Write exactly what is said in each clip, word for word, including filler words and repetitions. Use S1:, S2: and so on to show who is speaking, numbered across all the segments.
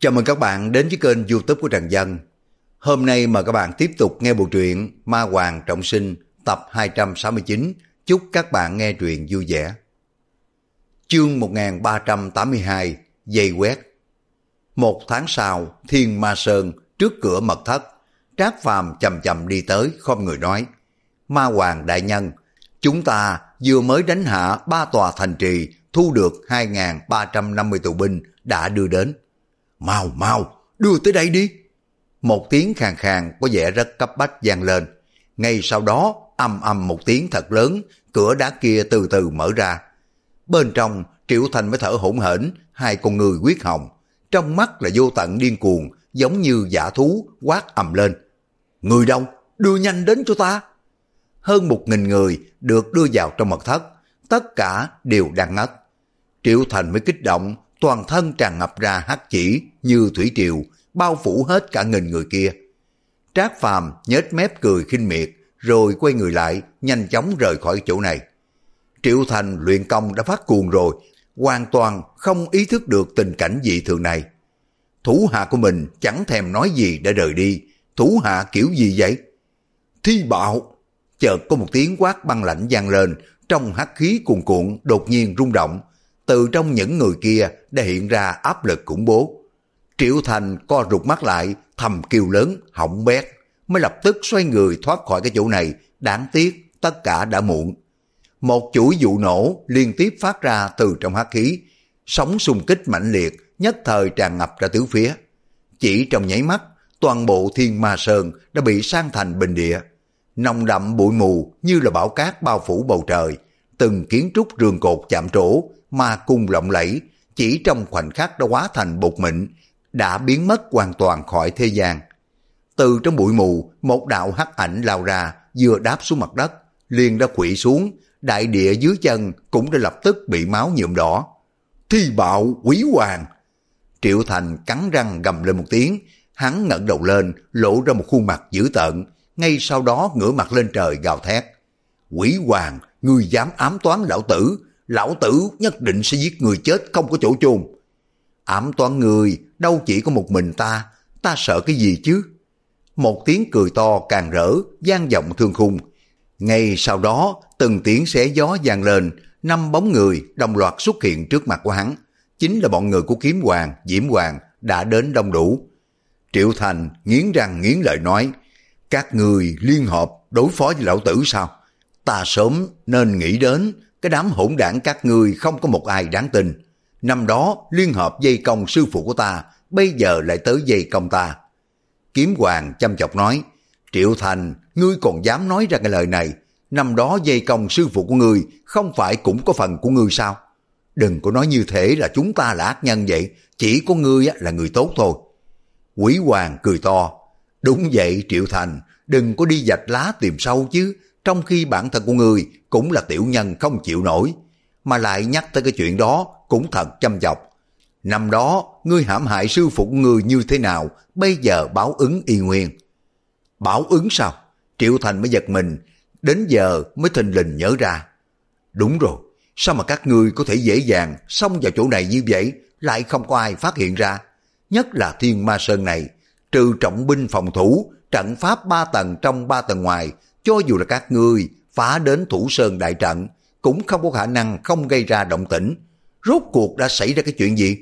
S1: Chào mừng các bạn đến với kênh YouTube của Trần Dân. Hôm nay mời các bạn tiếp tục nghe bộ truyện Ma Hoàng Trọng Sinh tập hai trăm sáu mươi chín. Chúc các bạn nghe truyện vui vẻ. Chương một nghìn ba trăm tám mươi hai, Dây quét. Một tháng sau, Thiên Ma Sơn trước cửa mật thất, Trác Phàm chậm chậm đi tới, khom người nói: Ma Hoàng đại nhân, chúng ta vừa mới đánh hạ ba tòa thành trì, thu được hai nghìn ba trăm năm mươi tù binh đã đưa đến. Mau mau, đưa tới đây đi. Một tiếng khàn khàn có vẻ rất cấp bách vang lên. Ngay sau đó, ầm ầm một tiếng thật lớn, cửa đá kia từ từ mở ra. Bên trong, Triệu Thành mới thở hổn hển, hai con người huyết hồng, trong mắt là vô tận điên cuồng, giống như dã thú quát ầm lên: Người đâu? Đưa nhanh đến cho ta. Hơn một nghìn người được đưa vào trong mật thất, tất cả đều đang ngất. Triệu Thành mới kích động, toàn thân tràn ngập ra hắc chỉ như thủy triều, bao phủ hết cả nghìn người kia. Trác Phàm nhếch mép cười khinh miệt, rồi quay người lại, nhanh chóng rời khỏi chỗ này. Triệu Thành luyện công đã phát cuồng rồi, hoàn toàn không ý thức được tình cảnh dị thường này. Thủ hạ của mình chẳng thèm nói gì để rời đi. Thủ hạ kiểu gì vậy? Thi bạo! Chợt có một tiếng quát băng lãnh vang lên, trong hắc khí cuồn cuộn đột nhiên rung động. Từ trong những người kia đã hiện ra áp lực khủng bố. Triệu Thành co rụt mắt lại, thầm kêu lớn, hỏng bét, mới lập tức xoay người thoát khỏi cái chỗ này. Đáng tiếc, tất cả đã muộn. Một chuỗi vụ nổ liên tiếp phát ra từ trong hắc khí, sóng xung kích mãnh liệt, nhất thời tràn ngập ra tứ phía. Chỉ trong nháy mắt, toàn bộ Thiên Ma Sơn đã bị san thành bình địa. Nồng đậm bụi mù như là bão cát bao phủ bầu trời, từng kiến trúc rường cột chạm trổ, ma cung lộng lẫy, chỉ trong khoảnh khắc đã hóa thành bột mịn, đã biến mất hoàn toàn khỏi thế gian. Từ trong bụi mù, một đạo hắc ảnh lao ra, vừa đáp xuống mặt đất, liền đã quỵ xuống, đại địa dưới chân cũng đã lập tức bị máu nhuộm đỏ. Thi bạo quý hoàng! Triệu Thành cắn răng gầm lên một tiếng, hắn ngẩng đầu lên, lộ ra một khuôn mặt dữ tợn, ngay sau đó ngửa mặt lên trời gào thét: Quý hoàng, ngươi dám ám toán lão tử, lão tử nhất định sẽ giết người chết không có chỗ chôn. Ám toán người, đâu chỉ có một mình ta, ta sợ cái gì chứ? Một tiếng cười to càng rỡ, vang vọng thương khung. Ngay sau đó, từng tiếng xé gió vang lên, năm bóng người đồng loạt xuất hiện trước mặt của hắn. Chính là bọn người của Kiếm Hoàng, Diễm Hoàng đã đến đông đủ. Triệu Thành nghiến răng nghiến lợi nói: Các người liên hợp đối phó với lão tử sao? Ta sớm nên nghĩ đến, cái đám hỗn đảng các ngươi không có một ai đáng tin. Năm đó liên hợp dây công sư phụ của ta, bây giờ lại tới dây công ta. Kiếm Hoàng chăm chọc nói: Triệu Thành, ngươi còn dám nói ra cái lời này? Năm đó dây công sư phụ của ngươi không phải cũng có phần của ngươi sao? Đừng có nói như thế là chúng ta là ác nhân vậy, chỉ có ngươi là người tốt thôi. Quý Hoàng cười to: Đúng vậy Triệu Thành, đừng có đi vạch lá tìm sâu chứ, trong khi bản thân của ngươi cũng là tiểu nhân không chịu nổi. Mà lại nhắc tới cái chuyện đó cũng thật chăm chọc. Năm đó ngươi hãm hại sư phụ của ngươi như thế nào, bây giờ báo ứng y nguyên. Báo ứng sao? Triệu Thành mới giật mình, đến giờ mới thình lình nhớ ra. Đúng rồi, sao mà các ngươi có thể dễ dàng xông vào chỗ này như vậy, lại không có ai phát hiện ra? Nhất là Thiên Ma Sơn này, trừ trọng binh phòng thủ, trận pháp ba tầng trong ba tầng ngoài, cho dù là các ngươi phá đến Thủ Sơn đại trận, cũng không có khả năng không gây ra động tĩnh. Rốt cuộc đã xảy ra cái chuyện gì?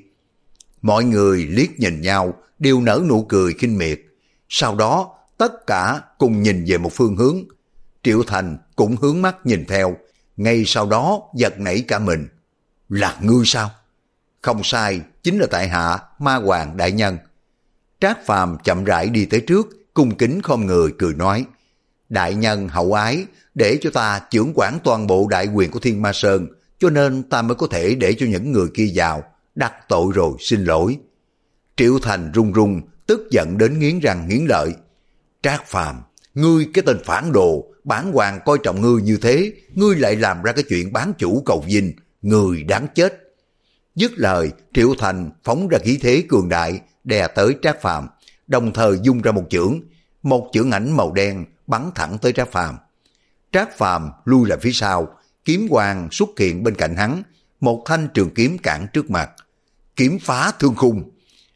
S1: Mọi người liếc nhìn nhau, đều nở nụ cười khinh miệt. Sau đó, tất cả cùng nhìn về một phương hướng. Triệu Thành cũng hướng mắt nhìn theo, ngay sau đó giật nảy cả mình. Là ngươi sao? Không sai, chính là tại hạ Ma Hoàng đại nhân. Trác Phàm chậm rãi đi tới trước, cung kính khom người cười nói: Đại nhân hậu ái, để cho ta chưởng quản toàn bộ đại quyền của Thiên Ma Sơn, cho nên ta mới có thể để cho những người kia vào, đắc tội rồi xin lỗi. Triệu Thành run run, tức giận đến nghiến răng nghiến lợi. Trác Phàm, ngươi cái tên phản đồ, bản hoàng coi trọng ngươi như thế, ngươi lại làm ra cái chuyện bán chủ cầu vinh, người đáng chết. Dứt lời, Triệu Thành phóng ra khí thế cường đại, đè tới Trác Phàm, đồng thời dung ra một chưởng, một chưởng ảnh màu đen bắn thẳng tới Trác Phàm. Trác Phàm lui lại phía sau, Kiếm Hoàng xuất hiện bên cạnh hắn, một thanh trường kiếm cản trước mặt. Kiếm phá thương khung.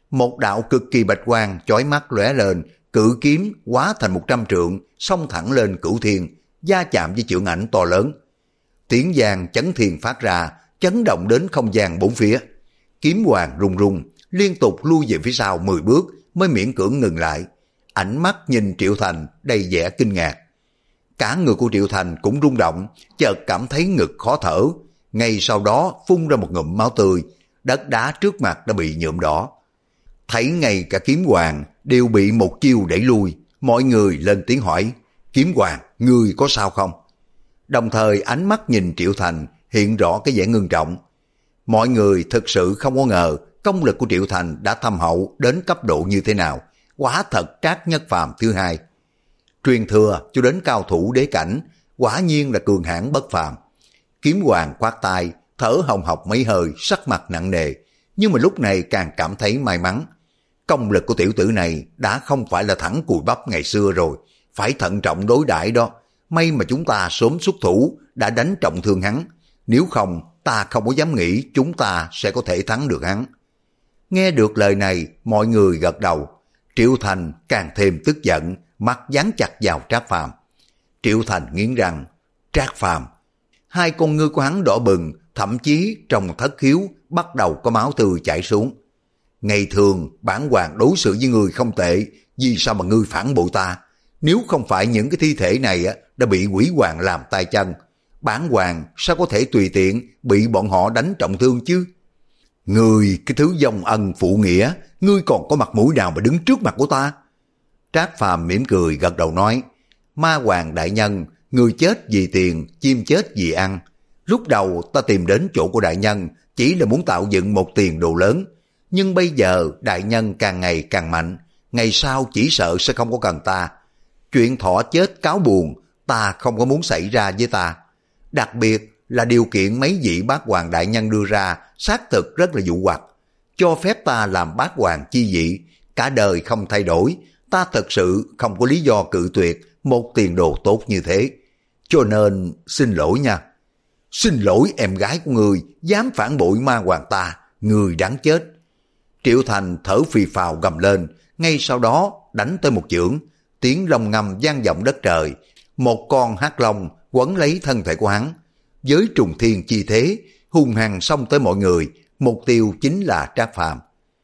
S1: Một đạo cực kỳ bạch quang chói mắt lóe lên, cự kiếm hóa thành một trăm trượng, xông thẳng lên cửu thiên, va chạm với chưởng ảnh to lớn. Tiếng vang chấn thiên phát ra, chấn động đến không gian bốn phía. Kiếm hoàng rung rung, liên tục lui về phía sau mười bước mới miễn cưỡng ngừng lại. Ánh mắt nhìn Triệu Thành đầy vẻ kinh ngạc. Cả người của Triệu Thành cũng rung động, chợt cảm thấy ngực khó thở. Ngay sau đó phun ra một ngụm máu tươi, đất đá trước mặt đã bị nhuộm đỏ. Thấy ngay cả kiếm hoàng đều bị một chiêu đẩy lui, mọi người lên tiếng hỏi, kiếm hoàng, ngươi có sao không? Đồng thời ánh mắt nhìn Triệu Thành hiện rõ cái vẻ ngưng trọng. Mọi người thực sự không có ngờ công lực của Triệu Thành đã thâm hậu đến cấp độ như thế nào, quả thật trác nhất phàm thứ hai. Truyền thừa cho đến cao thủ đế cảnh, quả nhiên là cường hãn bất phàm. Kiếm hoàng quát tai, thở hồng hộc mấy hơi, sắc mặt nặng nề, nhưng mà lúc này càng cảm thấy may mắn. Công lực của tiểu tử này đã không phải là thẳng cùi bắp ngày xưa rồi, phải thận trọng đối đãi đó. May mà chúng ta sớm xuất thủ, đã đánh trọng thương hắn. Nếu không, ta không có dám nghĩ chúng ta sẽ có thể thắng được hắn. Nghe được lời này, mọi người gật đầu. Triệu Thành càng thêm tức giận, mắt dán chặt vào Trác Phàm. Triệu Thành nghiến răng, Trác Phàm. Hai con ngươi của hắn đỏ bừng, thậm chí trong thất khiếu bắt đầu có máu tươi chảy xuống. Ngày thường bản hoàng đối xử với ngươi không tệ, vì sao mà ngươi phản bội ta? Nếu không phải những cái thi thể này đã bị quỷ hoàng làm tay chân, bản hoàng sao có thể tùy tiện bị bọn họ đánh trọng thương chứ? Ngươi cái thứ vong ân phụ nghĩa, ngươi còn có mặt mũi nào mà đứng trước mặt của ta? Trác Phàm mỉm cười gật đầu nói, ma hoàng đại nhân, người chết vì tiền, chim chết vì ăn. Lúc đầu ta tìm đến chỗ của đại nhân chỉ là muốn tạo dựng một tiền đồ lớn, nhưng bây giờ đại nhân càng ngày càng mạnh, ngày sau chỉ sợ sẽ không có cần ta. Chuyện thỏ chết cáo buồn, ta không có muốn xảy ra với ta. Đặc biệt là điều kiện mấy vị bát hoàng đại nhân đưa ra xác thực rất là dụ hoặc, cho phép ta làm bát hoàng chi vị, cả đời không thay đổi. Ta thật sự không có lý do cự tuyệt một tiền đồ tốt như thế. Cho nên xin lỗi nha. Xin lỗi em gái của người, dám phản bội ma hoàng ta, người đáng chết. Triệu Thành thở phì phào gầm lên, ngay sau đó đánh tới một chưởng, tiếng long ngâm vang vọng đất trời. Một con hắc long quấn lấy thân thể của hắn, với trùng thiên chi thế, hung hăng xông tới mọi người, mục tiêu chính là Trác Phàm.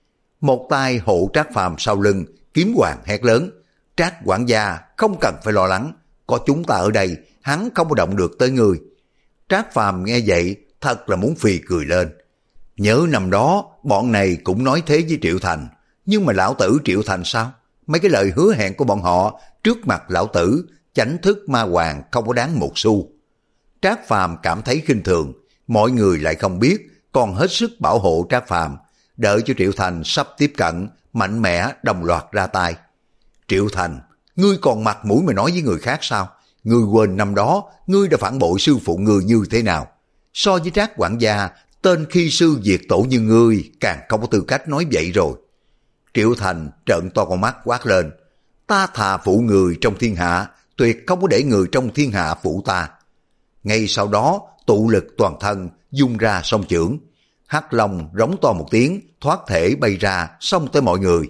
S1: Một tay hộ Trác Phàm sau lưng, kiếm hoàng hét lớn, Trác quản gia không cần phải lo lắng, có chúng ta ở đây, hắn không có động được tới người. Trác Phàm nghe vậy, thật là muốn phì cười lên. Nhớ năm đó, bọn này cũng nói thế với Triệu Thành, nhưng mà lão tử Triệu Thành sao? Mấy cái lời hứa hẹn của bọn họ, trước mặt lão tử, chánh thức ma hoàng không có đáng một xu. Trác Phàm cảm thấy khinh thường, mọi người lại không biết, còn hết sức bảo hộ Trác Phàm, đợi cho Triệu Thành sắp tiếp cận, mạnh mẽ đồng loạt ra tay. Triệu Thành, ngươi còn mặt mũi mà nói với người khác sao? Ngươi quên năm đó, ngươi đã phản bội sư phụ ngươi như thế nào? So với Trác quản gia, tên khi sư diệt tổ như ngươi càng không có tư cách nói vậy rồi. Triệu Thành trợn to con mắt quát lên, ta thà phụ người trong thiên hạ, tuyệt không có để người trong thiên hạ phụ ta. Ngay sau đó, tụ lực toàn thân, dung ra song chưởng. Hắc Long rống to một tiếng, thoát thể bay ra, xông tới mọi người.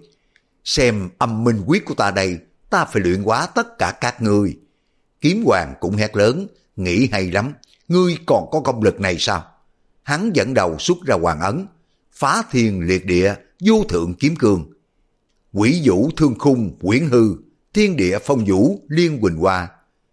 S1: Xem âm minh quyết của ta đây, ta phải luyện hóa tất cả các ngươi. Kiếm hoàng cũng hét lớn, nghĩ hay lắm, ngươi còn có công lực này sao? Hắn dẫn đầu xuất ra hoàng ấn, phá thiên liệt địa, vô thượng kiếm cương. Quỷ vũ thương khung, quyển hư, thiên địa phong vũ, liên quỳnh hoa.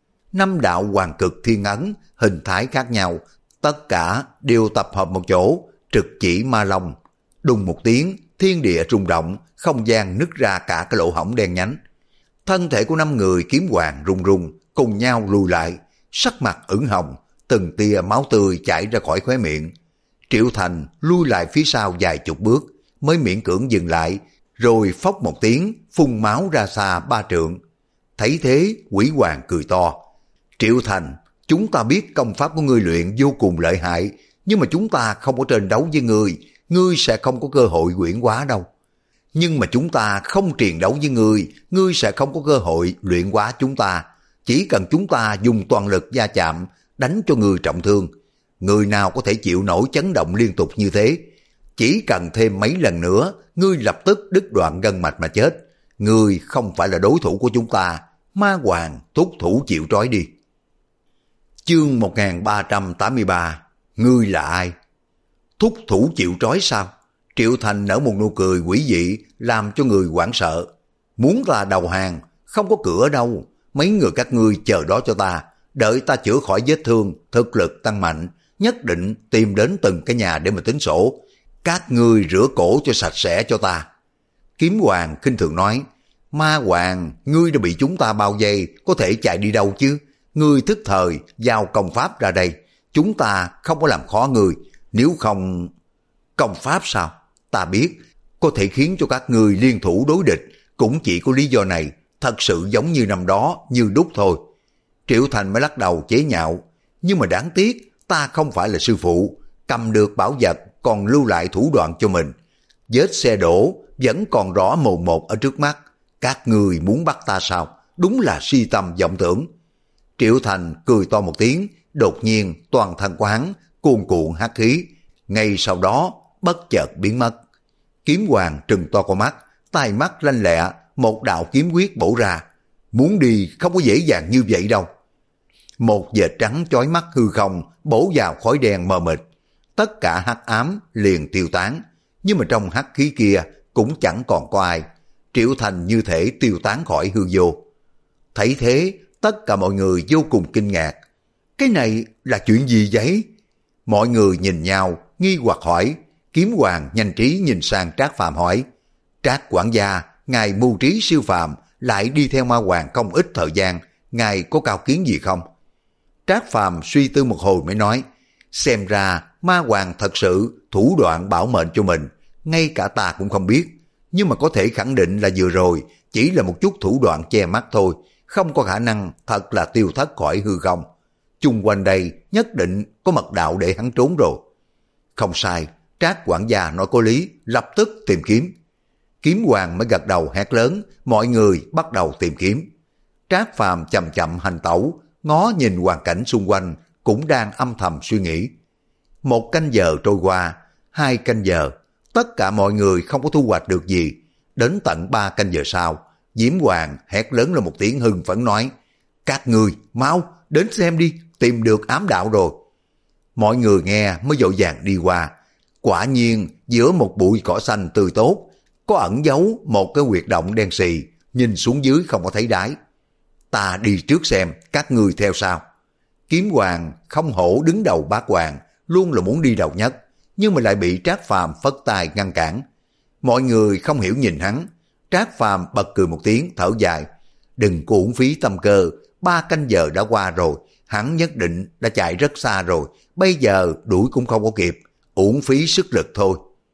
S1: Năm đạo hoàng cực thiên ấn, hình thái khác nhau, tất cả đều tập hợp một chỗ, trực chỉ ma long. Đùng một tiếng, thiên địa rung động, không gian nứt ra cả cái lỗ hổng đen nhánh. Thân thể của năm người kiếm hoàng rung rung, cùng nhau lùi lại, sắc mặt ửng hồng, từng tia máu tươi chảy ra khỏi khóe miệng. Triệu Thành lui lại phía sau vài chục bước, mới miễn cưỡng dừng lại, rồi phốc một tiếng, phun máu ra xa ba trượng. Thấy thế, quỷ hoàng cười to. Triệu Thành, chúng ta biết công pháp của ngươi luyện vô cùng lợi hại, nhưng mà chúng ta không có tranh đấu với ngươi, ngươi sẽ không có cơ hội quyển hóa đâu. Nhưng mà chúng ta không triền đấu với ngươi, ngươi sẽ không có cơ hội luyện hóa chúng ta. Chỉ cần chúng ta dùng toàn lực va chạm, đánh cho ngươi trọng thương. Người nào có thể chịu nổi chấn động liên tục như thế? Chỉ cần thêm mấy lần nữa, ngươi lập tức đứt đoạn gân mạch mà chết. Ngươi không phải là đối thủ của chúng ta, ma hoàng thúc thủ chịu trói đi. Chương một nghìn ba trăm tám mươi ba. Ngươi là ai? Thúc thủ chịu trói sao? Triệu Thành nở một nụ cười quỷ dị làm cho người hoảng sợ. Muốn ta đầu hàng, không có cửa đâu. Mấy người các ngươi chờ đó cho ta, đợi ta chữa khỏi vết thương, thực lực tăng mạnh, nhất định tìm đến từng cái nhà để mà tính sổ. Các ngươi rửa cổ cho sạch sẽ cho ta. Kiếm Hoàng khinh thường nói, ma hoàng, ngươi đã bị chúng ta bao vây, có thể chạy đi đâu chứ? Ngươi thức thời, giao công pháp ra đây. Chúng ta không có làm khó ngươi, nếu không... Công pháp sao? Ta biết, có thể khiến cho các ngươi liên thủ đối địch, cũng chỉ có lý do này, thật sự giống như năm đó, như đúc thôi. Triệu Thành mới lắc đầu chế nhạo, nhưng mà đáng tiếc, ta không phải là sư phụ, cầm được bảo vật còn lưu lại thủ đoạn cho mình. Vết xe đổ vẫn còn rõ mồn một ở trước mắt, các người muốn bắt ta sao? Đúng là si tâm vọng tưởng. Triệu Thành cười to một tiếng, đột nhiên toàn thân của hắn cuồn cuộn hắc khí, ngay sau đó bất chợt biến mất. Kiếm Hoàng trừng to con mắt, tai mắt lanh lẹ, một đạo kiếm quyết bổ ra. Muốn đi không có dễ dàng như vậy đâu. Một vệt trắng chói mắt hư không bổ vào khói đen mờ mịt, tất cả hắc ám liền tiêu tán, nhưng mà trong hắc khí kia cũng chẳng còn có ai. Triệu Thành như thể tiêu tán khỏi hư vô. Thấy thế, tất cả mọi người vô cùng kinh ngạc. Cái này là chuyện gì vậy? Mọi người nhìn nhau, nghi hoặc hỏi. Kiếm Hoàng nhanh trí nhìn sang Trác Phàm hỏi, Trác quản gia, ngài mưu trí siêu phàm, lại đi theo ma hoàng không ít thời gian, ngài có cao kiến gì không? Trác Phàm suy tư một hồi mới nói, xem ra ma hoàng thật sự thủ đoạn bảo mệnh cho mình, ngay cả ta cũng không biết, nhưng mà có thể khẳng định là vừa rồi chỉ là một chút thủ đoạn che mắt thôi, không có khả năng thật là tiêu thất khỏi hư không. Chung quanh đây nhất định có mật đạo để hắn trốn rồi. Không sai, Trác quản gia nói có lý, lập tức tìm kiếm. Kiếm Hoàng mới gật đầu hét lớn, mọi người bắt đầu tìm kiếm. Trác Phàm chậm chậm hành tẩu, ngó nhìn hoàn cảnh xung quanh, cũng đang âm thầm suy nghĩ. Một canh giờ trôi qua, hai canh giờ, tất cả mọi người không có thu hoạch được gì. Đến tận ba canh giờ sau, Diễm Hoàng hét lớn lên một tiếng hưng phấn nói, các người mau đến xem đi, tìm được ám đạo rồi. Mọi người nghe mới vội vàng đi qua. Quả nhiên giữa một bụi cỏ xanh tươi tốt có ẩn giấu một cái huyệt động đen xì, nhìn xuống dưới không có thấy đáy. Ta đi trước xem, các ngươi theo sau. Kiếm Hoàng không hổ đứng đầu bát hoàng, luôn là muốn đi đầu nhất, nhưng mà lại bị Trác Phàm phất tay ngăn cản. Mọi người không hiểu nhìn hắn. Trác Phàm bật cười một tiếng thở dài, đừng có uổng phí tâm cơ, ba canh giờ đã qua rồi, hắn nhất định đã chạy rất xa rồi, bây giờ đuổi cũng không có kịp, uổng phí sức lực thôi.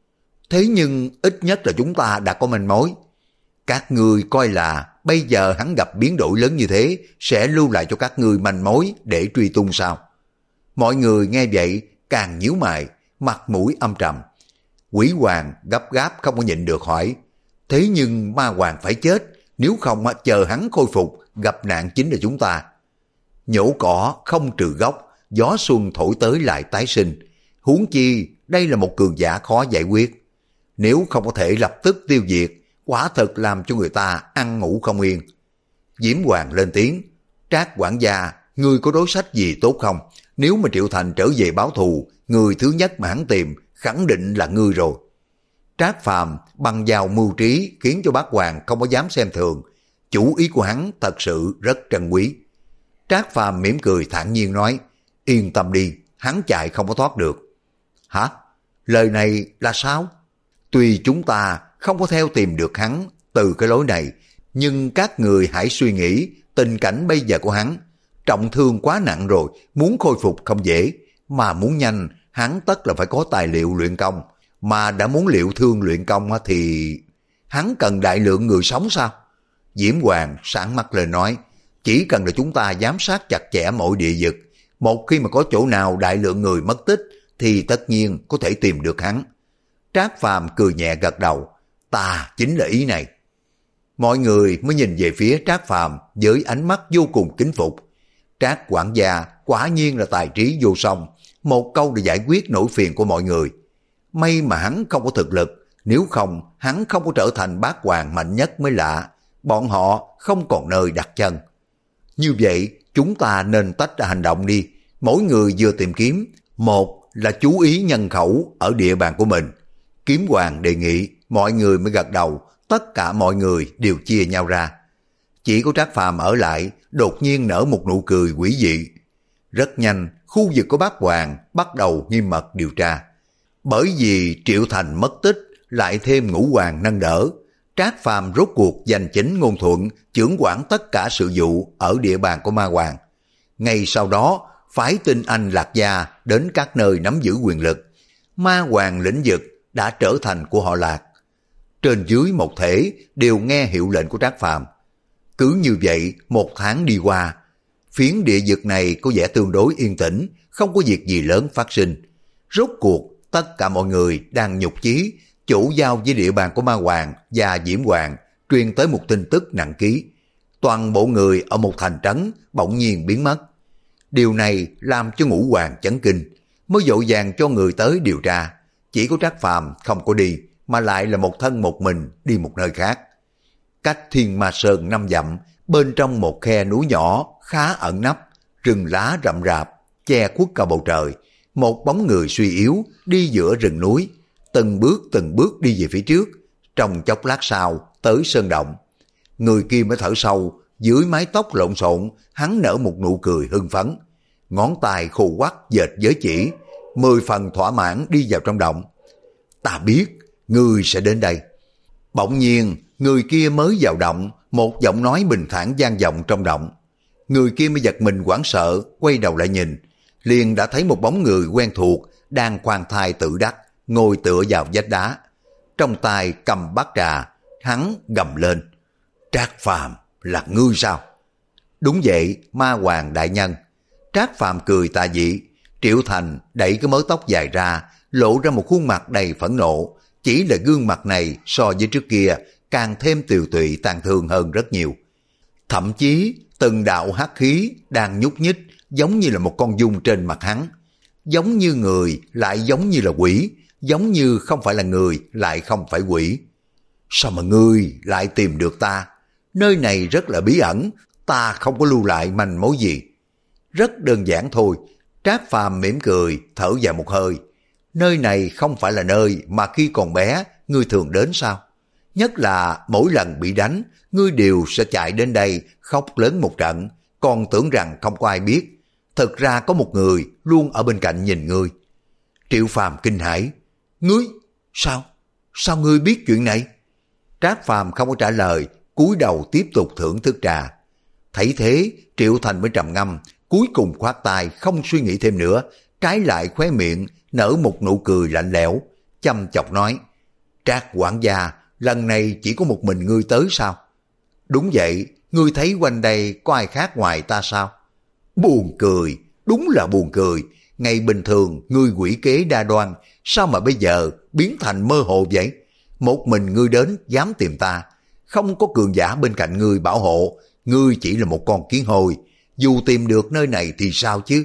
S1: Thế nhưng ít nhất là chúng ta đã có manh mối. Các ngươi coi là bây giờ hắn gặp biến đổi lớn như thế, sẽ lưu lại cho các ngươi manh mối để truy tung sao? Mọi người nghe vậy càng nhíu mày, mặt mũi âm trầm. Quỷ Hoàng gấp gáp không có nhịn được hỏi, thế nhưng ma hoàng phải chết, nếu không chờ hắn khôi phục, gặp nạn chính là chúng ta. Nhổ cỏ không trừ gốc, gió xuân thổi tới lại tái sinh. Huống chi đây là một cường giả khó giải quyết. Nếu không có thể lập tức tiêu diệt, quả thật làm cho người ta ăn ngủ không yên. Diễm Hoàng lên tiếng, Trác quản gia, ngươi có đối sách gì tốt không? Nếu mà Triệu Thành trở về báo thù, người thứ nhất mà hắn tìm khẳng định là ngươi rồi. Trác Phàm bằng vào mưu trí khiến cho bác Hoàng không có dám xem thường. Chủ ý của hắn thật sự rất trân quý. Trác Phàm mỉm cười thản nhiên nói, yên tâm đi, hắn chạy không có thoát được. Hả? Lời này là sao? Tuy chúng ta không có theo tìm được hắn từ cái lối này, nhưng các người hãy suy nghĩ tình cảnh bây giờ của hắn. Trọng thương quá nặng rồi, muốn khôi phục không dễ, mà muốn nhanh, hắn tất là phải có tài liệu luyện công. Mà đã muốn liệu thương luyện công thì hắn cần đại lượng người sống sao? Diễm Hoàng sáng mắt lên nói, chỉ cần là chúng ta giám sát chặt chẽ mọi địa vực, một khi mà có chỗ nào đại lượng người mất tích thì tất nhiên có thể tìm được hắn. Trác Phàm cười nhẹ gật đầu, ta chính là ý này. Mọi người mới nhìn về phía Trác Phàm với ánh mắt vô cùng kính phục. Trác quản gia quả nhiên là tài trí vô song, một câu để giải quyết nỗi phiền của mọi người. May mà hắn không có thực lực, Nếu không, hắn không có trở thành bát hoàng mạnh nhất mới lạ, bọn họ không còn nơi đặt chân. Như vậy, chúng ta nên tách ra hành động đi, mỗi người vừa tìm kiếm, một là chú ý nhân khẩu ở địa bàn của mình. Kiếm hoàng đề nghị, mọi người mới gật đầu, tất cả mọi người đều chia nhau ra. Chỉ có Trác Phàm ở lại, đột nhiên nở một nụ cười quỷ dị. Rất nhanh, khu vực của bát hoàng bắt đầu nghiêm mật điều tra. Bởi vì Triệu Thành mất tích, lại thêm Ngũ Hoàng nâng đỡ, Trác Phàm rốt cuộc giành chính ngôn thuận, chưởng quản tất cả sự vụ ở địa bàn của Ma Hoàng. Ngay sau đó, phái tinh anh Lạc Gia đến các nơi nắm giữ quyền lực. Ma Hoàng lĩnh vực đã trở thành của họ Lạc. Trên dưới một thể đều nghe hiệu lệnh của Trác Phàm. Cứ như vậy, một tháng đi qua, phiến địa vực này có vẻ tương đối yên tĩnh, không có việc gì lớn phát sinh. Rốt cuộc, tất cả mọi người đang nhục chí, chủ giao với địa bàn của Ma Hoàng và Diễm Hoàng truyền tới một tin tức nặng ký. Toàn bộ người ở một thành trấn bỗng nhiên biến mất. Điều này làm cho Ngũ Hoàng chấn kinh, mới vội vàng cho người tới điều tra. Chỉ có Trác Phàm không có đi, mà lại là một thân một mình đi một nơi khác. Cách Thiên Ma Sơn năm dặm, bên trong một khe núi nhỏ khá ẩn nấp, rừng lá rậm rạp, che khuất cả bầu trời. Một bóng người suy yếu đi giữa rừng núi, từng bước từng bước đi về phía trước, trong chốc lát sau tới sơn động. Người kia mới thở sâu, dưới mái tóc lộn xộn, hắn nở một nụ cười hưng phấn, ngón tay khô quắt dệt giới chỉ, mười phần thỏa mãn đi vào trong động. Ta biết ngươi sẽ đến đây. Bỗng nhiên người kia mới vào động, một giọng nói bình thản vang vọng trong động. Người kia mới giật mình hoảng sợ, quay đầu lại nhìn, liền đã thấy một bóng người quen thuộc đang khoan thai tự đắc, ngồi tựa vào vách đá, trong tay cầm bát trà. Hắn gầm lên: Trác Phàm, là ngươi sao? Đúng vậy, Ma Hoàng đại nhân. Trác Phàm cười tà dị. Triệu Thành đẩy cái mớ tóc dài ra, lộ ra một khuôn mặt đầy phẫn nộ. Chỉ là gương mặt này so với trước kia càng thêm tiều tụy tàn thương hơn rất nhiều. Thậm chí từng đạo hắc khí đang nhúc nhích, giống như là một con giun trên mặt hắn. Giống như người lại giống như là quỷ, giống như không phải là người lại không phải quỷ. Sao mà ngươi lại tìm được ta? Nơi này rất là bí ẩn, ta không có lưu lại manh mối gì. Rất đơn giản thôi. Trác Phàm mỉm cười, thở dài một hơi. Nơi này không phải là nơi mà khi còn bé ngươi thường đến sao? Nhất là mỗi lần bị đánh, ngươi đều sẽ chạy đến đây khóc lớn một trận, còn tưởng rằng không có ai biết. Thực ra có một người luôn ở bên cạnh nhìn ngươi. Triệu Phàm kinh hãi. Ngươi? Sao? Sao ngươi biết chuyện này? Trác Phàm không có trả lời, cúi đầu tiếp tục thưởng thức trà. Thấy thế, Triệu Thành mới trầm ngâm, cuối cùng khoát tay không suy nghĩ thêm nữa, trái lại khóe miệng nở một nụ cười lạnh lẽo, chăm chọc nói: Trác quản gia, lần này chỉ có một mình ngươi tới sao? Đúng vậy, ngươi thấy quanh đây có ai khác ngoài ta sao? Buồn cười, đúng là buồn cười. Ngày bình thường ngươi quỷ kế đa đoan, sao mà bây giờ biến thành mơ hồ vậy? Một mình ngươi đến dám tìm ta, không có cường giả bên cạnh ngươi bảo hộ, ngươi chỉ là một con kiến hôi. Dù tìm được nơi này thì sao chứ?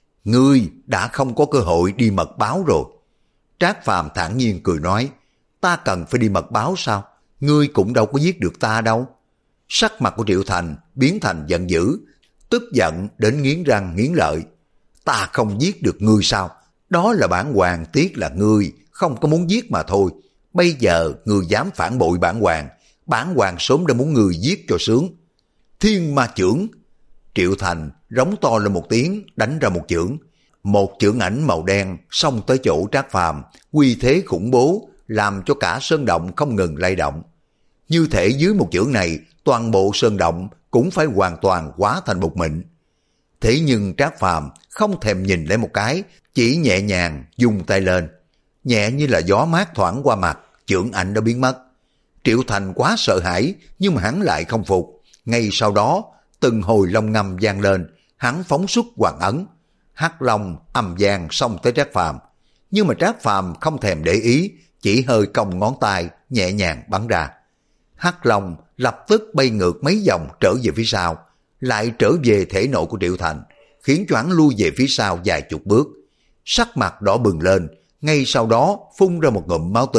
S1: Ngươi đã không có cơ hội đi mật báo rồi. Trác Phàm thản nhiên cười nói: Ta cần phải đi mật báo sao? Ngươi cũng đâu có giết được ta đâu. Sắc mặt của Triệu Thành biến thành giận dữ, tức giận đến nghiến răng nghiến lợi. Ta không giết được ngươi sao? Đó là bản hoàng, tiếc là ngươi không có muốn giết mà thôi. Bây giờ ngươi dám phản bội bản hoàng, bản hoàng sớm đã muốn ngươi giết cho sướng. Thiên Ma chưởng. Triệu Thành rống to lên một tiếng, đánh ra một chưởng. Một chưởng ảnh màu đen xông tới chỗ Trác Phàm, uy thế khủng bố làm cho cả sơn động không ngừng lay động. Như thể dưới một chưởng này, toàn bộ sơn động cũng phải hoàn toàn hóa thành bột mịn. Thế nhưng Trác Phàm không thèm nhìn lấy một cái, chỉ nhẹ nhàng dùng tay lên, nhẹ như là gió mát thoảng qua mặt, chưởng ảnh đã biến mất. Triệu Thành quá sợ hãi, nhưng mà hắn lại không phục. Ngay sau đó, từng hồi long ngâm vang lên, hắn phóng xuất hoàng ấn, hắc long ầm vang xông tới Trác Phàm. Nhưng mà Trác Phàm không thèm để ý, chỉ hơi cong ngón tay nhẹ nhàng bắn ra. Hắc long lập tức bay ngược mấy vòng trở về phía sau, lại trở về thể nội của Triệu Thành, khiến cho hắn lui về phía sau vài chục bước. Sắc mặt đỏ bừng lên, ngay sau đó phun ra một ngụm máu tươi,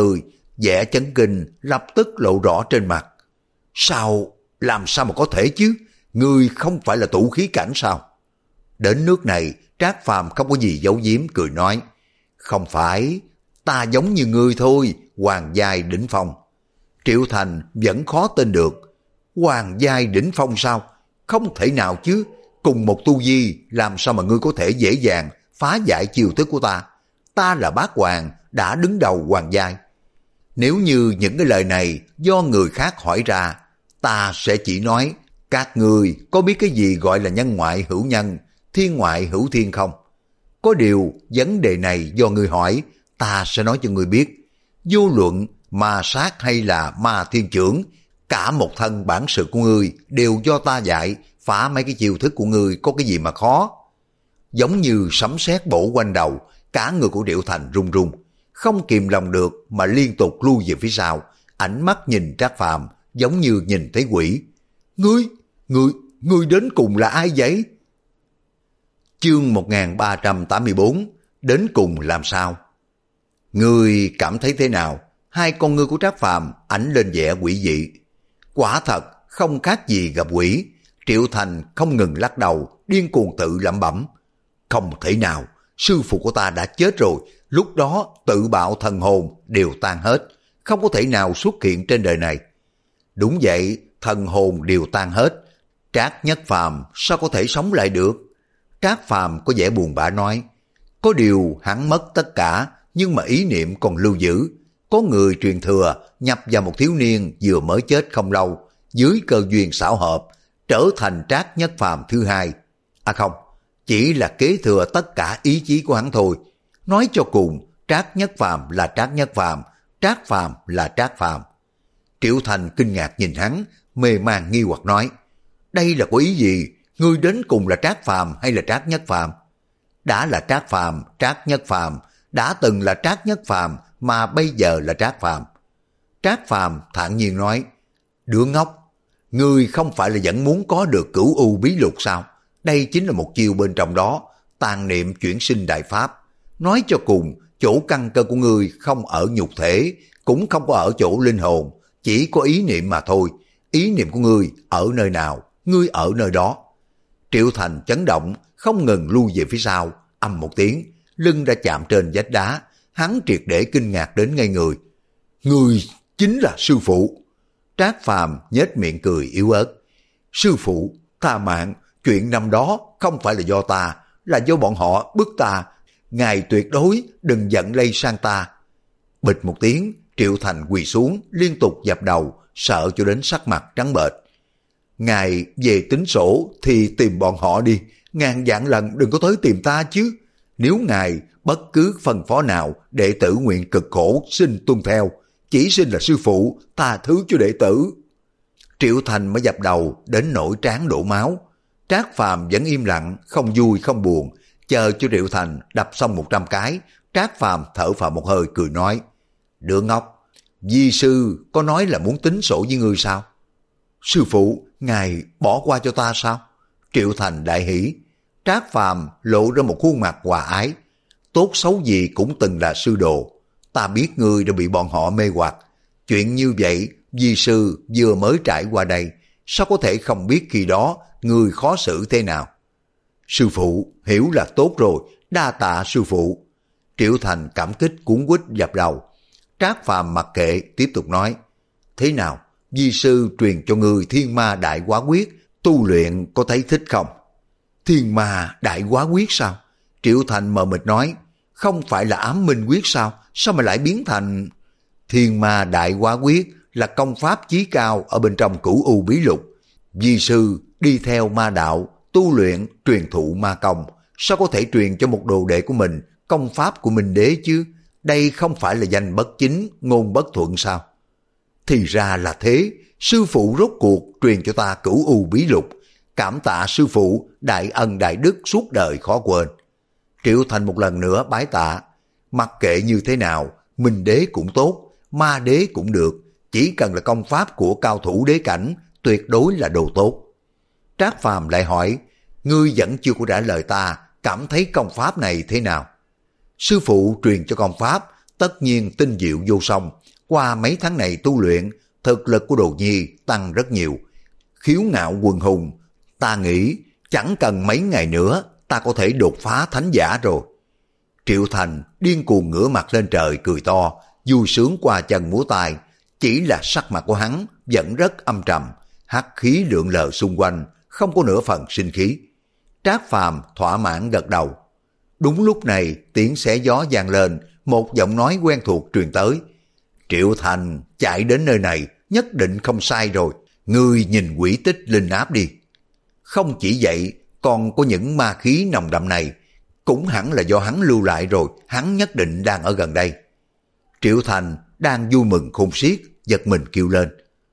S1: vẻ chấn kinh lập tức lộ rõ trên mặt. Sao, làm sao mà có thể chứ? Ngươi không phải là tụ khí cảnh sao? Đến nước này, Trác Phàm không có gì giấu giếm, cười nói. Không phải, ta giống như ngươi thôi, hoàng giai đỉnh phong. Triệu Thành vẫn khó tin được. Hoàng giai đỉnh phong sao? Không thể nào chứ, cùng một tu vi làm sao mà ngươi có thể dễ dàng phá giải chiêu thức của ta? Ta là bát hoàng, đã đứng đầu hoàng giai. Nếu như những cái lời này do người khác hỏi ra, ta sẽ chỉ nói, các ngươi có biết cái gì gọi là nhân ngoại hữu nhân, thiên ngoại hữu thiên không? Có điều vấn đề này do ngươi hỏi, ta sẽ nói cho ngươi biết. Vô luận ma sát hay là ma thiên trưởng, cả một thân bản sự của ngươi đều do ta dạy, phá mấy cái chiêu thức của ngươi có cái gì mà khó? Giống như sấm sét bổ quanh đầu, cả người của Triệu Thành run run, không kìm lòng được mà liên tục lui về phía sau, ánh mắt nhìn Trác Phàm giống như nhìn thấy quỷ. Ngươi, ngươi, ngươi đến cùng là ai vậy? Chương một nghìn ba trăm tám mươi bốn, đến cùng làm sao? Ngươi cảm thấy thế nào? Hai con ngươi của Trác Phàm ánh lên vẻ quỷ dị. Quả thật không khác gì gặp quỷ. Triệu Thành không ngừng lắc đầu, điên cuồng tự lẩm bẩm. Không thể nào, sư phụ của ta đã chết rồi, lúc đó tự bạo thần hồn đều tan hết, không có thể nào xuất hiện trên đời này. Đúng vậy, thần hồn đều tan hết, Trác Nhất Phàm sao có thể sống lại được? Trác Phàm có vẻ buồn bã nói, có điều hắn mất tất cả, nhưng mà ý niệm còn lưu giữ. Có người truyền thừa nhập vào một thiếu niên vừa mới chết không lâu, dưới cơ duyên xảo hợp, trở thành Trác Nhất Phàm thứ hai. À không, chỉ là kế thừa tất cả ý chí của hắn thôi. Nói cho cùng, Trác Nhất Phàm là Trác Nhất Phàm, Trác Phàm là Trác Phàm. Triệu Thành kinh ngạc nhìn hắn, mê man nghi hoặc nói, đây là có ý gì? Ngươi đến cùng là Trác Phàm hay là Trác Nhất Phàm? Đã là Trác Phàm, Trác Nhất Phàm, đã từng là Trác Nhất Phàm mà bây giờ là Trác Phàm. Trác Phàm thản nhiên nói, đứa ngốc, ngươi không phải là vẫn muốn có được cửu u bí lục sao? Đây chính là một chiêu bên trong đó, tàn niệm chuyển sinh đại pháp. Nói cho cùng, chỗ căn cơ của ngươi không ở nhục thể, cũng không có ở chỗ linh hồn, chỉ có ý niệm mà thôi. Ý niệm của ngươi ở nơi nào, ngươi ở nơi đó. Triệu Thành chấn động, không ngừng lui về phía sau, ầm một tiếng, lưng đã chạm trên vách đá, hắn triệt để kinh ngạc đến ngây người. Ngươi chính là sư phụ. Trác Phàm nhếch miệng cười yếu ớt. Sư phụ, tha mạng, chuyện năm đó không phải là do ta, là do bọn họ bức ta. Ngài tuyệt đối đừng giận lây sang ta. Bịch một tiếng, Triệu Thành quỳ xuống, liên tục dập đầu, sợ cho đến sắc mặt trắng bệch. Ngài về tính sổ thì tìm bọn họ đi, ngàn vạn lần đừng có tới tìm ta chứ. Nếu ngài bất cứ phân phó nào, đệ tử nguyện cực khổ xin tuân theo, chỉ xin là sư phụ tha thứ cho đệ tử. Triệu Thành mới dập đầu đến nỗi trán đổ máu. Trác Phàm vẫn im lặng, không vui không buồn, chờ cho Triệu Thành đập xong một trăm cái. Trác Phàm thở phào một hơi cười nói, đứa ngốc, di sư có nói là muốn tính sổ với ngươi sao? Sư phụ, ngài bỏ qua cho ta sao? Triệu Thành đại hỉ. Trác Phàm lộ ra một khuôn mặt hòa ái. Tốt xấu gì cũng từng là sư đồ. Ta biết ngươi đã bị bọn họ mê hoặc. Chuyện như vậy, di sư vừa mới trải qua đây, sao có thể không biết khi đó ngươi khó xử thế nào? Sư phụ, hiểu là tốt rồi, đa tạ sư phụ. Triệu Thành cảm kích cuốn quýt dập đầu. Trác Phàm mặc kệ, tiếp tục nói, thế nào, di sư truyền cho ngươi thiên ma đại quá quyết, tu luyện có thấy thích không? Thiên ma đại quá quyết sao? Triệu Thành mờ mịt nói, không phải là ám minh quyết sao? Sao mà lại biến thành... Thiên ma đại quá quyết là công pháp chí cao ở bên trong cửu u bí lục. Di sư đi theo ma đạo, tu luyện, truyền thụ ma công, sao có thể truyền cho một đồ đệ của mình công pháp của Minh Đế chứ? Đây không phải là danh bất chính, ngôn bất thuận sao? Thì ra là thế, sư phụ rốt cuộc truyền cho ta cửu u bí lục, cảm tạ sư phụ, đại ân đại đức suốt đời khó quên. Triệu Thành một lần nữa bái tạ, mặc kệ như thế nào, Minh Đế cũng tốt, ma đế cũng được, chỉ cần là công pháp của cao thủ đế cảnh, tuyệt đối là đồ tốt. Trác Phàm lại hỏi, ngươi vẫn chưa có trả lời ta, cảm thấy công pháp này thế nào? Sư phụ truyền cho công pháp, tất nhiên tinh diệu vô song, qua mấy tháng này tu luyện, thực lực của Đồ Nhi tăng rất nhiều. Khiếu ngạo quần hùng, ta nghĩ chẳng cần mấy ngày nữa ta có thể đột phá thánh giả rồi. Triệu Thành điên cuồng ngửa mặt lên trời cười to, vui sướng qua chân múa tay, chỉ là sắc mặt của hắn vẫn rất âm trầm, hắc khí lượn lờ xung quanh, không có nửa phần sinh khí. Trác Phàm thỏa mãn gật đầu. Đúng lúc này tiếng xé gió vang lên, một giọng nói quen thuộc truyền tới. Triệu Thành chạy đến nơi này nhất định không sai rồi, ngươi nhìn quỷ tích linh áp đi. Không chỉ vậy, còn có những ma khí nồng đậm này, cũng hẳn là do hắn lưu lại rồi, hắn nhất định đang ở gần đây. Triệu Thành đang vui mừng khôn xiết, giật mình kêu lên.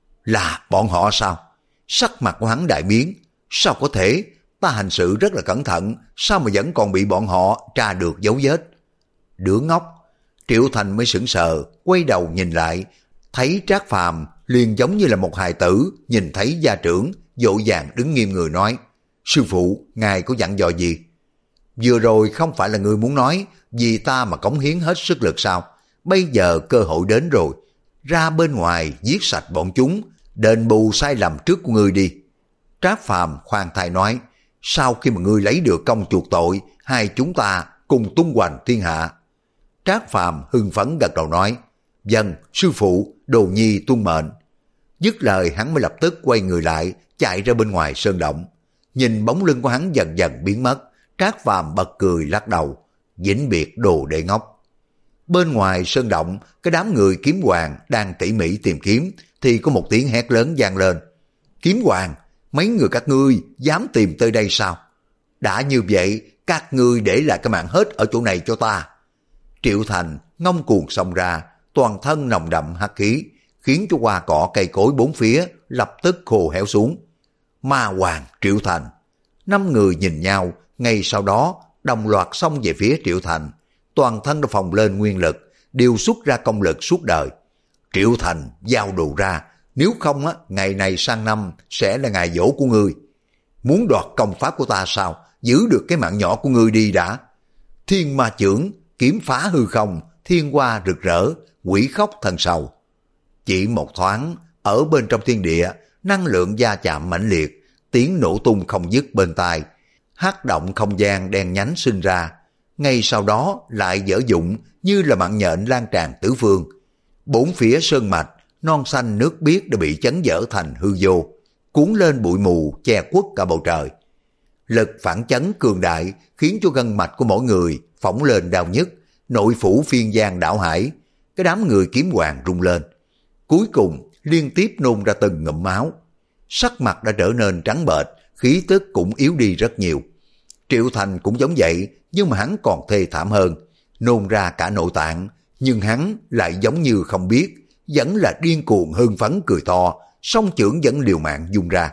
S1: Là bọn họ sao? Sắc mặt của hắn đại biến. Sao có thể? Ta hành sự rất là cẩn thận, sao mà vẫn còn bị bọn họ tra được dấu vết? Đứa ngốc. Triệu Thành mới sững sờ, quay đầu nhìn lại, thấy Trác Phàm liền giống như là một hài tử nhìn thấy gia trưởng, vội vàng đứng nghiêm người nói. Sư phụ, ngài có dặn dò gì? Vừa rồi không phải là người muốn nói, vì ta mà cống hiến hết sức lực sao? Bây giờ cơ hội đến rồi, ra bên ngoài giết sạch bọn chúng, đền bù sai lầm trước của ngươi đi. Trác Phàm khoan thai nói, sau khi mà ngươi lấy được công chuộc tội, hai chúng ta cùng tung hoành thiên hạ. Trác Phàm hưng phấn gật đầu nói, vâng, sư phụ, Đồ Nhi tuân mệnh. Dứt lời hắn mới lập tức quay người lại, chạy ra bên ngoài sơn động. Nhìn bóng lưng của hắn dần dần biến mất, Trác Phàm bật cười lắc đầu, vĩnh biệt đồ đệ ngốc. Bên ngoài sơn động, cái đám người kiếm hoàng đang tỉ mỉ tìm kiếm, thì có một tiếng hét lớn vang lên. Kiếm hoàng, mấy người các ngươi dám tìm tới đây sao? Đã như vậy, các ngươi để lại cái mạng hết ở chỗ này cho ta. Triệu Thành ngông cuồng xông ra, toàn thân nồng đậm hắc khí, khiến cho hoa cỏ cây cối bốn phía lập tức khô héo xuống. Ma Hoàng Triệu Thành. Năm người nhìn nhau, ngay sau đó đồng loạt xông về phía Triệu Thành. Toàn thân đã phồng lên nguyên lực, đều xuất ra công lực suốt đời. Triệu Thành giao đồ ra, nếu không á, ngày này sang năm sẽ là ngày dỗ của ngươi. Muốn đoạt công pháp của ta sao? Giữ được cái mạng nhỏ của ngươi đi đã. Thiên ma chưởng, kiếm phá hư không, thiên hoa rực rỡ, quỷ khóc thần sầu. Chỉ một thoáng, ở bên trong thiên địa, năng lượng va chạm mãnh liệt, tiếng nổ tung không dứt bên tai. Hắc động không gian đen nhánh sinh ra, ngay sau đó lại dở dụng như là mạng nhện lan tràn tứ phương. Bốn phía sơn mạch, non xanh nước biếc đã bị chấn vỡ thành hư vô, cuốn lên bụi mù che khuất cả bầu trời. Lực phản chấn cường đại khiến cho gân mạch của mỗi người phỏng lên đau nhức, nội phủ phiên giang đảo hải. Cái đám người kiếm hoàng rung lên, cuối cùng liên tiếp nôn ra từng ngụm máu. Sắc mặt đã trở nên trắng bệch, khí tức cũng yếu đi rất nhiều. Triệu Thành cũng giống vậy, nhưng mà hắn còn thê thảm hơn, nôn ra cả nội tạng, nhưng hắn lại giống như không biết, vẫn là điên cuồng hưng phấn cười to, song chưởng vẫn liều mạng dùng ra.